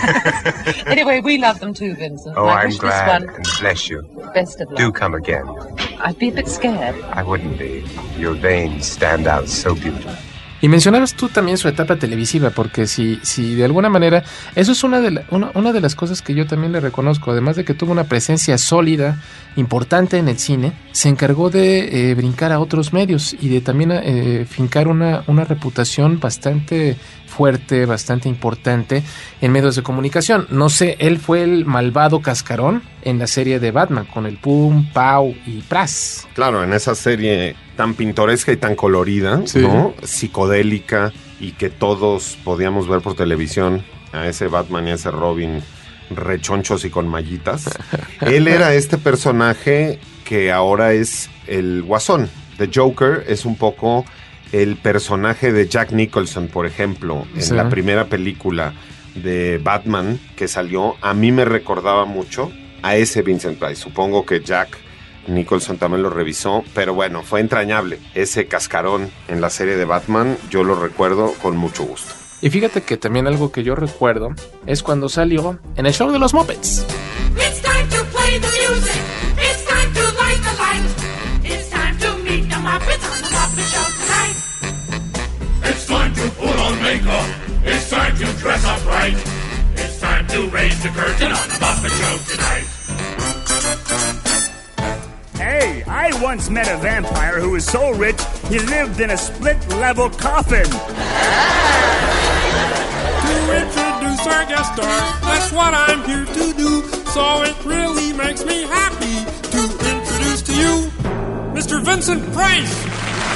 Anyway, we love them too, Vincent. Oh, I'm glad, and bless you. Best of luck. Do come again. I'd be a bit scared. I wouldn't be. Your veins stand out so beautifully. Y mencionabas tú también su etapa televisiva, porque si de alguna manera, eso es una de las cosas que yo también le reconozco, además de que tuvo una presencia sólida, importante en el cine, se encargó de brincar a otros medios y de también fincar una reputación bastante fuerte, bastante importante en medios de comunicación. No sé, él fue el malvado cascarón en la serie de Batman, con el pum, pau y pras. Claro, en esa serie tan pintoresca y tan colorida, sí, ¿no? Psicodélica, y que todos podíamos ver por televisión a ese Batman y a ese Robin rechonchos y con mallitas. Él era este personaje que ahora es el Guasón. The Joker es un poco el personaje de Jack Nicholson, por ejemplo, en la primera película de Batman que salió. A mí me recordaba mucho a ese Vincent Price. Supongo que Jack Nicholson también lo revisó, pero bueno, fue entrañable. Ese cascarón en la serie de Batman, yo lo recuerdo con mucho gusto. Y fíjate que también algo que yo recuerdo es cuando salió en el show de los Muppets. It's time to play the music. It's time to light the light. It's time to meet the Muppets on the Muppet Show tonight. It's time to put on makeup. It's time to dress up right. It's time to raise the curtain on the Muppet Show tonight. Hey, I once met a vampire who was so rich he lived in a split-level coffin. To introduce our guest star, that's what I'm here to do. So it really makes me happy to introduce to you Mr. Vincent Price.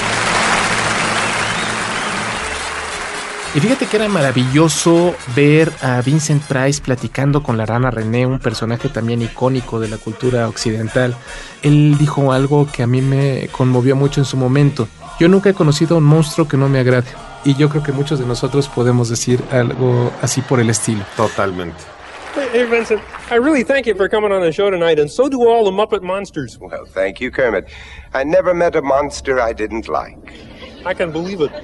Y fíjate que era maravilloso ver a Vincent Price platicando con la rana René, un personaje también icónico de la cultura occidental. Él dijo algo que a mí me conmovió mucho en su momento. Yo nunca he conocido a un monstruo que no me agrade. Y yo creo que muchos de nosotros podemos decir algo así por el estilo. Totalmente. Hey, Vincent, I really thank you for coming on the show tonight, and so do all the Muppet monsters. Well, thank you, Kermit. I never met a monster I didn't like. I can believe it.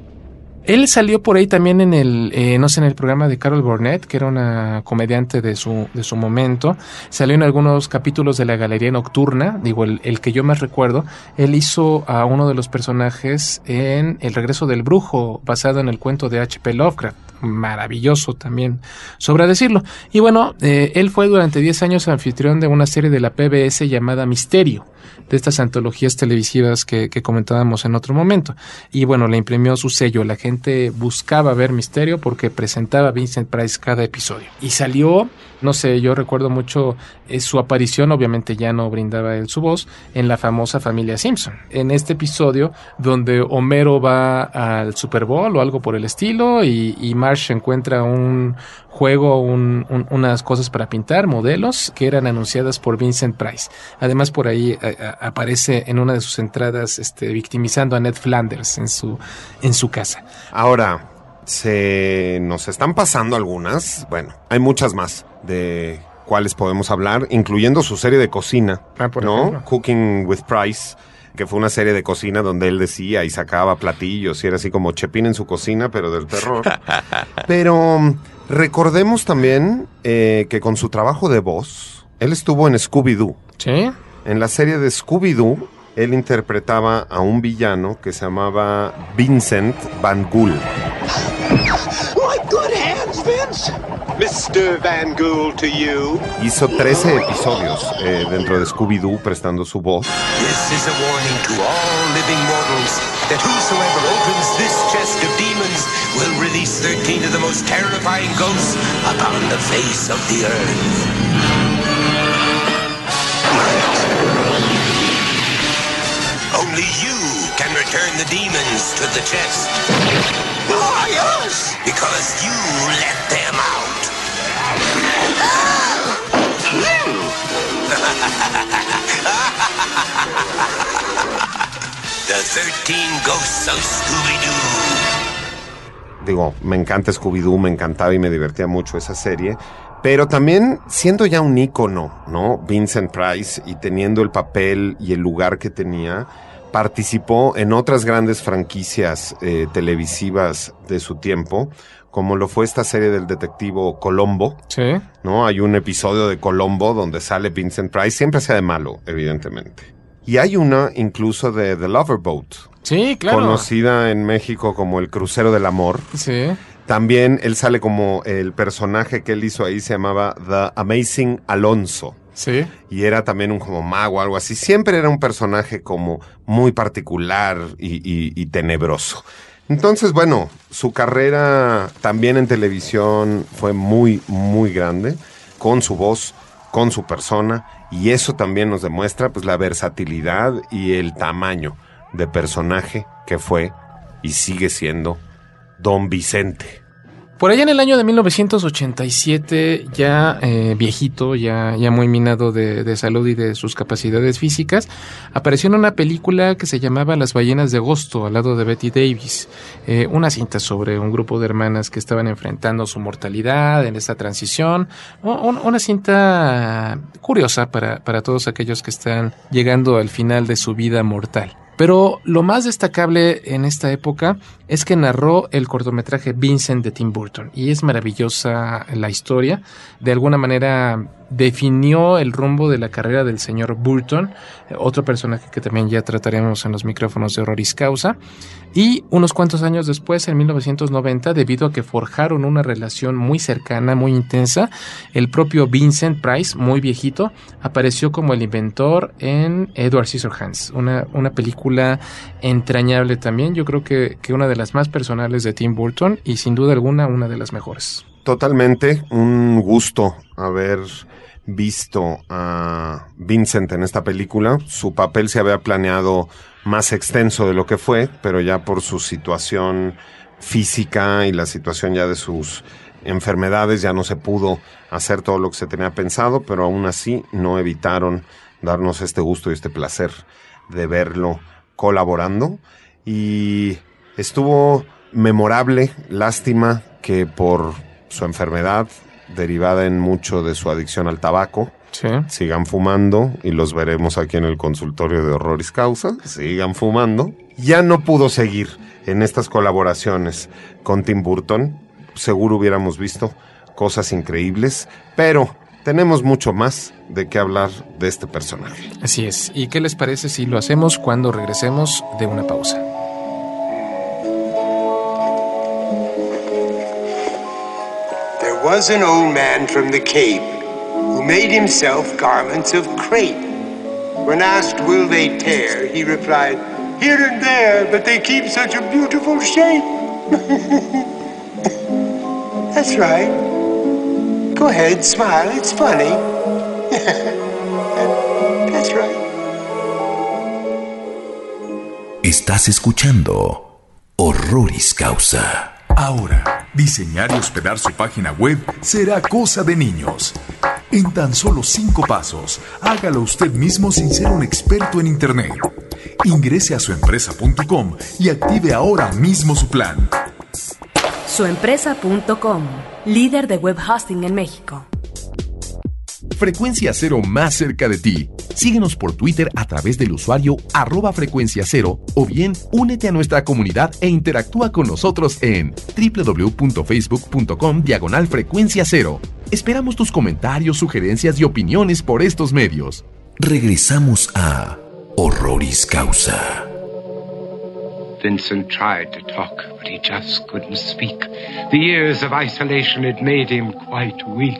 Él salió por ahí también en el programa de Carol Burnett, que era una comediante de su momento. Salió en algunos capítulos de La Galería Nocturna, digo, el que yo más recuerdo. Él hizo a uno de los personajes en El Regreso del Brujo, basado en el cuento de H.P. Lovecraft. Maravilloso también, sobra decirlo. Y bueno, él fue durante 10 años anfitrión de una serie de la PBS llamada Misterio, de estas antologías televisivas que comentábamos en otro momento. Y bueno, le imprimió su sello. La gente buscaba ver Misterio porque presentaba a Vincent Price cada episodio. Y salió, no sé, yo recuerdo mucho su aparición, obviamente ya no brindaba él su voz, en la famosa Familia Simpson. En este episodio donde Homero va al Super Bowl o algo por el estilo y Marge encuentra un juego, unas cosas para pintar, modelos, que eran anunciadas por Vincent Price. Además, por ahí aparece en una de sus entradas victimizando a Ned Flanders en su casa. Ahora, se nos están pasando algunas, bueno, hay muchas más de cuáles podemos hablar, incluyendo su serie de cocina, ¿no? Ejemplo. Cooking with Price, que fue una serie de cocina donde él decía y sacaba platillos y era así como Chepín en su cocina, pero del terror. Pero recordemos también que con su trabajo de voz, él estuvo en Scooby-Doo. ¿Sí? En la serie de Scooby-Doo, él interpretaba a un villano que se llamaba Vincent Van Ghoul. My good hands, Vince. Mr. Van Ghoul to you. Hizo 13 episodios dentro de Scooby-Doo prestando su voz. This is a warning to all living mortals that whosoever opens this chest of demons will release 13 of the most terrifying ghosts upon the face of the earth. Only you can return the demons to the chest. Why us? Because you let them out. The 13 Ghosts of Scooby-Doo. Digo, me encanta Scooby-Doo, me encantaba y me divertía mucho esa serie. Pero también, siendo ya un ícono, ¿no? Vincent Price, y teniendo el papel y el lugar que tenía, participó en otras grandes franquicias televisivas de su tiempo, como lo fue esta serie del detectivo Columbo. Sí. ¿No? Hay un episodio de Columbo donde sale Vincent Price, siempre sea de malo, evidentemente. Y hay una incluso de The Lover Boat. Sí, claro. Conocida en México como El Crucero del Amor. Sí. También él sale como el personaje que él hizo ahí, se llamaba The Amazing Alonso. Sí. Y era también un como mago, algo así. Siempre era un personaje como muy particular y tenebroso. Entonces, bueno, su carrera también en televisión fue muy, muy grande, con su voz, con su persona, y eso también nos demuestra pues la versatilidad y el tamaño de personaje que fue y sigue siendo Don Vicente. Por allá en el año de 1987, ya viejito, ya muy minado de salud y de sus capacidades físicas, apareció en una película que se llamaba Las ballenas de agosto, al lado de Bette Davis, una cinta sobre un grupo de hermanas que estaban enfrentando su mortalidad en esta transición, una cinta curiosa para todos aquellos que están llegando al final de su vida mortal. Pero lo más destacable en esta época es que narró el cortometraje Vincent de Tim Burton, y es maravillosa la historia. De alguna manera definió el rumbo de la carrera del señor Burton, otro personaje que también ya trataremos en los micrófonos de Horroris Causa. Y unos cuantos años después, en 1990, debido a que forjaron una relación muy cercana, muy intensa, el propio Vincent Price, muy viejito, apareció como el inventor en Edward Scissorhands, una película entrañable también. Yo creo que una de las más personales de Tim Burton y sin duda alguna una de las mejores. Totalmente, un gusto haber visto a Vincent en esta película. Su papel se había planeado más extenso de lo que fue, pero ya por su situación física y la situación ya de sus enfermedades ya no se pudo hacer todo lo que se tenía pensado, pero aún así no evitaron darnos este gusto y este placer de verlo colaborando. Y estuvo memorable, lástima que por su enfermedad, derivada en mucho de su adicción al tabaco, sí, sigan fumando, y los veremos aquí en el consultorio de Horroris Causa, sigan fumando. Ya no pudo seguir en estas colaboraciones con Tim Burton. Seguro hubiéramos visto cosas increíbles, pero tenemos mucho más de qué hablar de este personaje. Así es. ¿Y qué les parece si lo hacemos cuando regresemos de una pausa? There was an old man from the Cape who made himself garments of crepe. When asked, will they tear, he replied, here and there, but they keep such a beautiful shape. That's right. Go ahead, smile, it's funny. That's right. Estás escuchando Horroris Causa. Ahora, diseñar y hospedar su página web será cosa de niños. En tan solo 5 pasos, hágalo usted mismo sin ser un experto en Internet. Ingrese a suempresa.com y active ahora mismo su plan. Suempresa.com, líder de web hosting en México. Frecuencia Cero más cerca de ti. Síguenos por Twitter a través del usuario @frecuenciacero o bien únete a nuestra comunidad e interactúa con nosotros en www.facebook.com/frecuenciacero. Esperamos tus comentarios, sugerencias y opiniones por estos medios. Regresamos a Horroris Causa. Vincent tried to talk, but he just couldn't speak. The years of isolation had made him quite weak.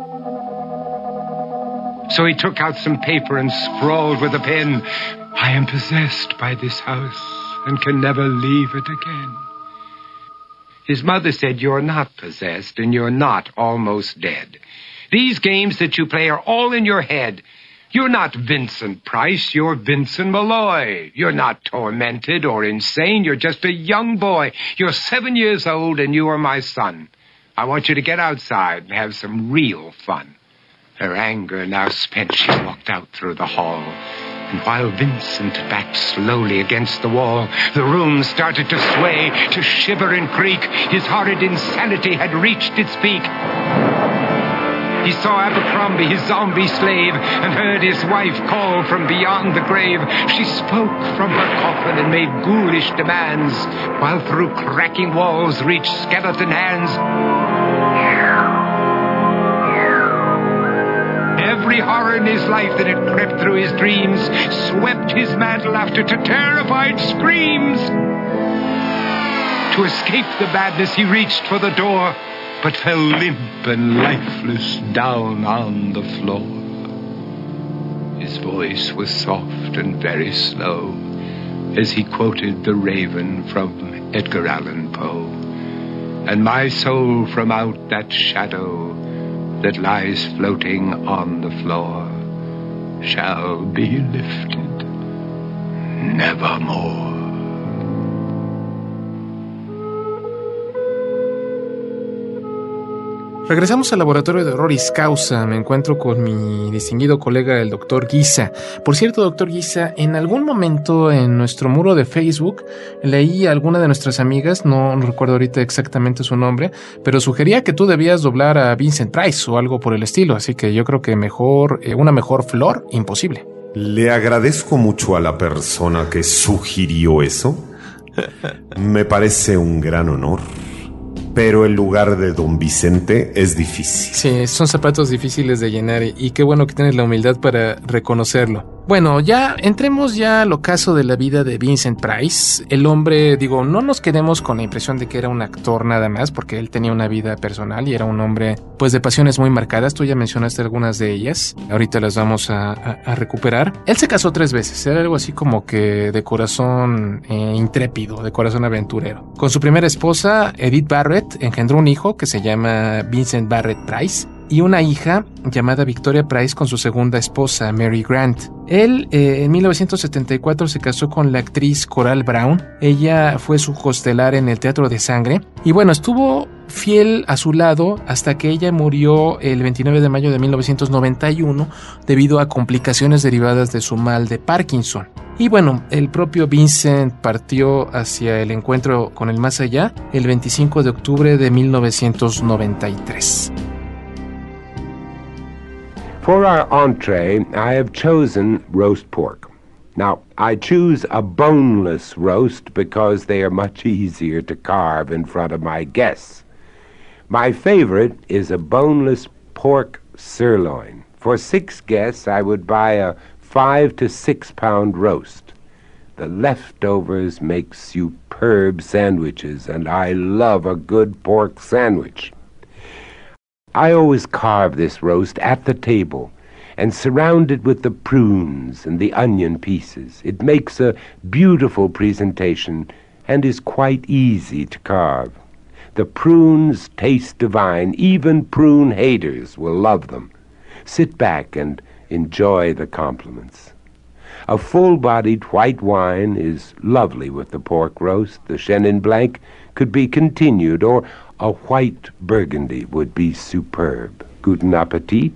So he took out some paper and scrawled with a pen, I am possessed by this house and can never leave it again. His mother said, you're not possessed and you're not almost dead. These games that you play are all in your head. You're not Vincent Price, you're Vincent Malloy. You're not tormented or insane, you're just a young boy. You're 7 years old and you are my son. I want you to get outside and have some real fun. Her anger now spent, she walked out through the hall. And while Vincent backed slowly against the wall, the room started to sway, to shiver and creak. His horrid insanity had reached its peak. He saw Abercrombie, his zombie slave, and heard his wife call from beyond the grave. She spoke from her coffin and made ghoulish demands, while through cracking walls reached skeleton hands. every horror in his life that had crept through his dreams, swept his mad laughter to terrified screams. To escape the madness, he reached for the door, but fell limp and lifeless down on the floor. His voice was soft and very slow as he quoted The Raven from Edgar Allan Poe. And my soul from out that shadow that lies floating on the floor shall be lifted nevermore. Regresamos al laboratorio de Honoris Causa. Me encuentro con mi distinguido colega, el doctor Guisa. Por cierto, doctor Guisa, en algún momento en nuestro muro de Facebook leí a alguna de nuestras amigas, no recuerdo ahorita exactamente su nombre, pero sugería que tú debías doblar a Vincent Price o algo por el estilo, así que yo creo que una mejor flor, imposible. Le agradezco mucho a la persona que sugirió eso. Me parece un gran honor. Pero el lugar de Don Vicente es difícil. Sí, son zapatos difíciles de llenar y qué bueno que tienes la humildad para reconocerlo. Bueno, ya entremos ya al ocaso de la vida de Vincent Price. El hombre, no nos quedemos con la impresión de que era un actor nada más, porque él tenía una vida personal y era un hombre pues de pasiones muy marcadas. Tú ya mencionaste algunas de ellas, ahorita las vamos a recuperar. Él se casó 3 veces, era algo así como que de corazón intrépido, de corazón aventurero. Con su primera esposa, Edith Barrett, engendró un hijo que se llama Vincent Barrett Price y una hija llamada Victoria Price con su segunda esposa, Mary Grant. Él en 1974 se casó con la actriz Coral Brown. Ella fue su costelar en el Teatro de Sangre y bueno, estuvo fiel a su lado hasta que ella murió el 29 de mayo de 1991 debido a complicaciones derivadas de su mal de Parkinson. Y bueno, el propio Vincent partió hacia el encuentro con el más allá el 25 de octubre de 1993. For our entree, I have chosen roast pork. Now, I choose a boneless roast because they are much easier to carve in front of my guests. My favorite is a boneless pork sirloin. For 6 guests, I would buy a 5 to 6 pound roast. The leftovers make superb sandwiches, and I love a good pork sandwich. I always carve this roast at the table and surround it with the prunes and the onion pieces. It makes a beautiful presentation and is quite easy to carve. The prunes taste divine. Even prune haters will love them. Sit back and enjoy the compliments. A full-bodied white wine is lovely with the pork roast. The Chenin Blanc could be continued, or a white Burgundy would be superb. Guten Appetit,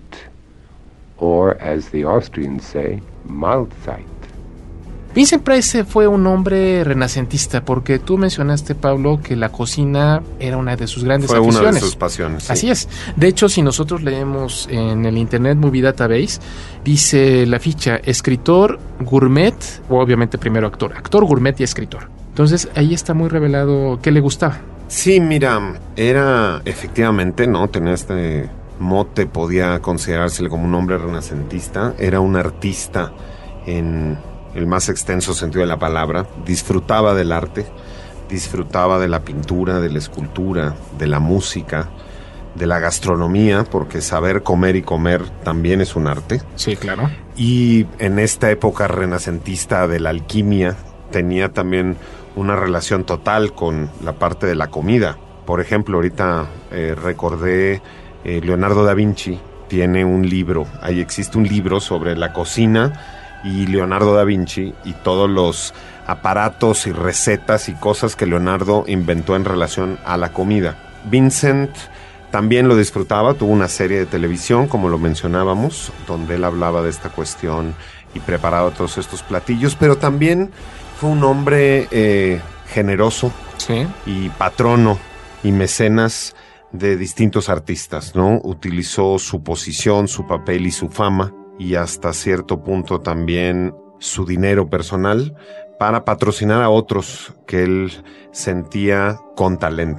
or as the Austrians say, Mahlzeit. Vincent Price fue un hombre renacentista porque tú mencionaste, Pablo, que la cocina era una de sus grandes aficiones. Fue una de sus pasiones. Sí. Así es. De hecho, si nosotros leemos en el Internet Movie Database, dice la ficha escritor, gourmet, o obviamente primero actor, gourmet y escritor. Entonces ahí está muy revelado qué le gustaba. Sí, mira, era efectivamente, ¿no? Tenía este mote, podía considerársele como un hombre renacentista. Era un artista en el más extenso sentido de la palabra. Disfrutaba del arte, disfrutaba de la pintura, de la escultura, de la música, de la gastronomía, porque saber comer y comer también es un arte. Sí, claro. Y en esta época renacentista de la alquimia tenía también una relación total con la parte de la comida. Por ejemplo, ahorita recordé Leonardo da Vinci tiene un libro, ahí existe un libro sobre la cocina y Leonardo da Vinci y todos los aparatos y recetas y cosas que Leonardo inventó en relación a la comida. Vincent también lo disfrutaba, tuvo una serie de televisión, como lo mencionábamos, donde él hablaba de esta cuestión y preparaba todos estos platillos, pero también fue un hombre generoso, sí, y patrono y mecenas de distintos artistas, ¿no? Utilizó su posición, su papel y su fama, y hasta cierto punto también su dinero personal para patrocinar a otros que él sentía con talento.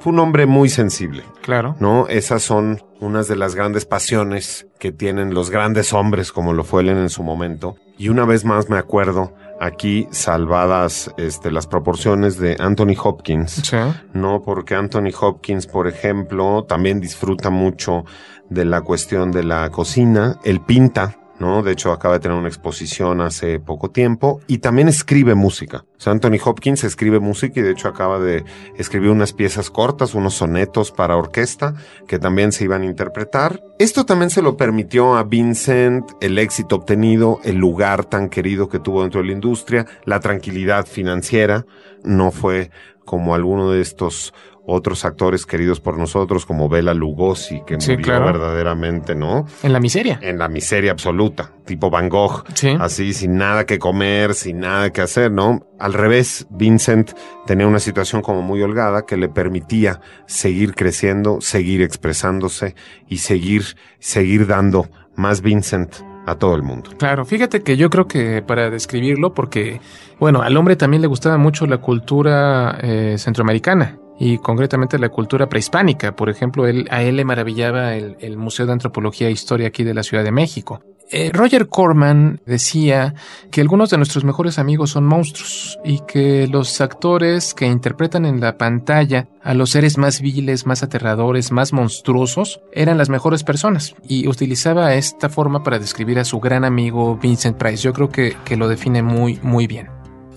fue un hombre muy sensible. Claro. ¿No? Esas son unas de las grandes pasiones que tienen los grandes hombres, como lo fue él en su momento. Y una vez más me acuerdo, aquí salvadas las proporciones de Anthony Hopkins. Sí. No, porque Anthony Hopkins, por ejemplo, también disfruta mucho de la cuestión de la cocina. Él pinta, ¿no? De hecho, acaba de tener una exposición hace poco tiempo y también escribe música. O sea, Anthony Hopkins escribe música y de hecho acaba de escribir unas piezas cortas, unos sonetos para orquesta que también se iban a interpretar. Esto también se lo permitió a Vincent el éxito obtenido, el lugar tan querido que tuvo dentro de la industria, la tranquilidad financiera. No fue como alguno de estos otros actores queridos por nosotros, como Bela Lugosi, que Sí, murió claro. verdaderamente, ¿no? En la miseria. En la miseria absoluta, tipo Van Gogh, Sí. así, sin nada que comer, sin nada que hacer, ¿no? Al revés, Vincent tenía una situación como muy holgada que le permitía seguir creciendo, seguir expresándose y seguir dando más Vincent a todo el mundo. Claro, fíjate que yo creo que para describirlo, porque, bueno, al hombre también le gustaba mucho la cultura centroamericana y concretamente la cultura prehispánica. Por ejemplo, a él le maravillaba el Museo de Antropología e Historia aquí de la Ciudad de México. Roger Corman decía que algunos de nuestros mejores amigos son monstruos y que los actores que interpretan en la pantalla a los seres más viles, más aterradores, más monstruosos eran las mejores personas, y utilizaba esta forma para describir a su gran amigo Vincent Price. Yo creo que lo define muy, muy bien.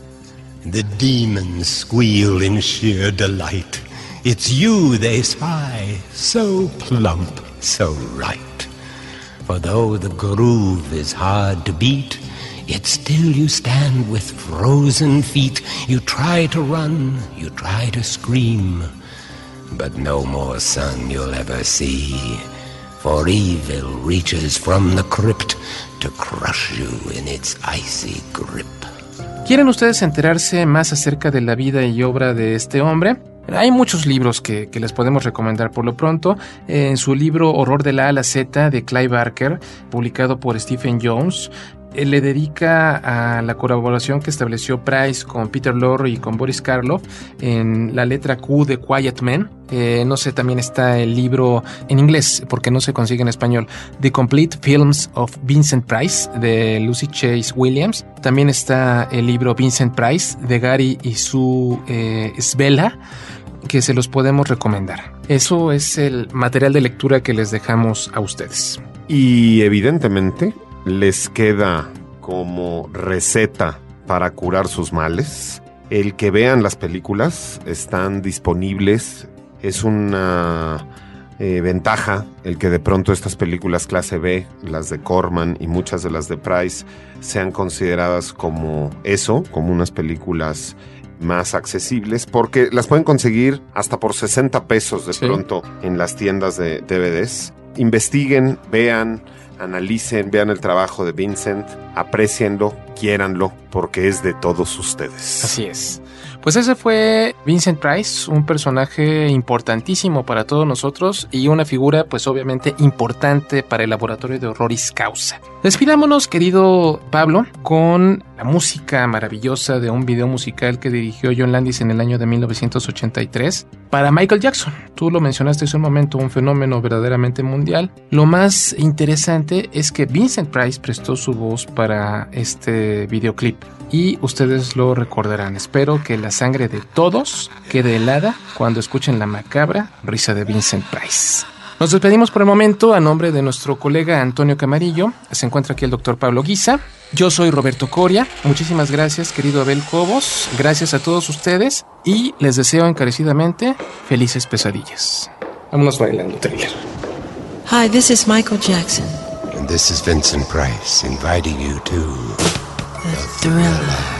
The demons squeal in sheer delight. It's you they spy, so plump, so right. For though the groove is hard to beat, yet still you stand with frozen feet. You try to run, you try to scream, but no more sun you'll ever see. For evil reaches from the crypt to crush you in its icy grip. ¿Quieren ustedes enterarse más acerca de la vida y obra de este hombre? Hay muchos libros que les podemos recomendar por lo pronto. En su libro Horror de la A a la Z de Clive Barker, publicado por Stephen Jones, le dedica a la colaboración que estableció Price con Peter Lorre y con Boris Karloff en la letra Q de Quiet Man. No sé, también está el libro en inglés, porque no se consigue en español, The Complete Films of Vincent Price, de Lucy Chase Williams. También está el libro Vincent Price, de Gary y Sue Svela, que se los podemos recomendar. Eso es el material de lectura que les dejamos a ustedes. Y evidentemente les queda como receta para curar sus males el que vean las películas. Están disponibles. Es una ventaja el que de pronto estas películas clase B, las de Corman y muchas de las de Price, sean consideradas como eso, como unas películas más accesibles, porque las pueden conseguir hasta por 60 pesos de pronto en las tiendas de DVDs. Investiguen, vean, analicen, vean el trabajo de Vincent, aprécienlo, quiéranlo, porque es de todos ustedes. Así es. Pues ese fue Vincent Price, un personaje importantísimo para todos nosotros y una figura pues obviamente importante para el laboratorio de Horroris Causa. Despidámonos, querido Pablo, con la música maravillosa de un video musical que dirigió John Landis en el año de 1983 para Michael Jackson. Tú lo mencionaste hace un momento, un fenómeno verdaderamente mundial. Lo más interesante es que Vincent Price prestó su voz para este videoclip y ustedes lo recordarán. Espero que la sangre de todos quede helada cuando escuchen la macabra risa de Vincent Price. Nos despedimos por el momento a nombre de nuestro colega Antonio Camarillo. Se encuentra aquí el doctor Pablo Guisa. Yo soy Roberto Coria. Muchísimas gracias, querido Abel Cobos. Gracias a todos ustedes y les deseo encarecidamente felices pesadillas. Vámonos bailando, Thriller. Hi, this is Michael Jackson. And this is Vincent Price inviting you to The Thriller.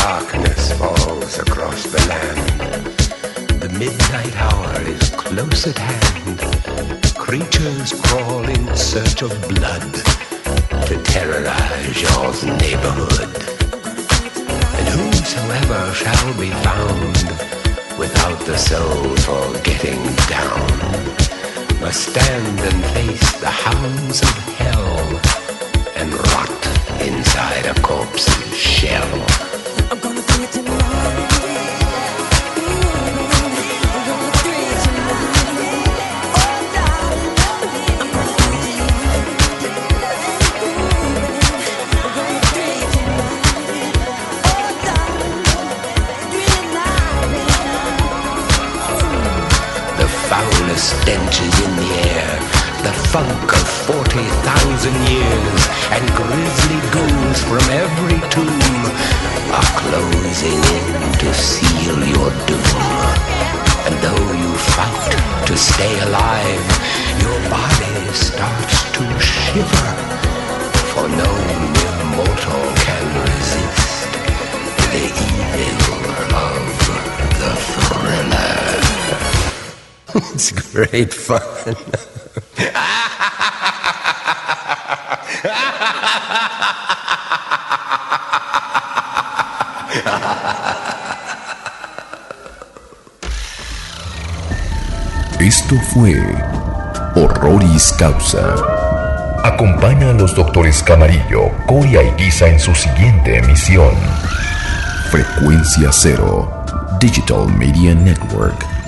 darkness falls across the land. The midnight hour is close at hand. Creatures crawl in search of blood to terrorize your neighborhood. And whosoever shall be found without the soul for getting down must stand and face the hounds of hell and rot inside a corpse's shell. I'm gonna bring it to stench is in the air, the funk of 40,000 years, and grisly ghouls from every tomb are closing in to seal your doom. And though you fight to stay alive, your body starts to shiver, for no mere mortal can resist the evil of the thriller. It's great fun. Esto fue Horroris Causa. Acompaña a los doctores Camarillo, Coria y Guisa en su siguiente emisión. Frecuencia Cero, Digital Media Network.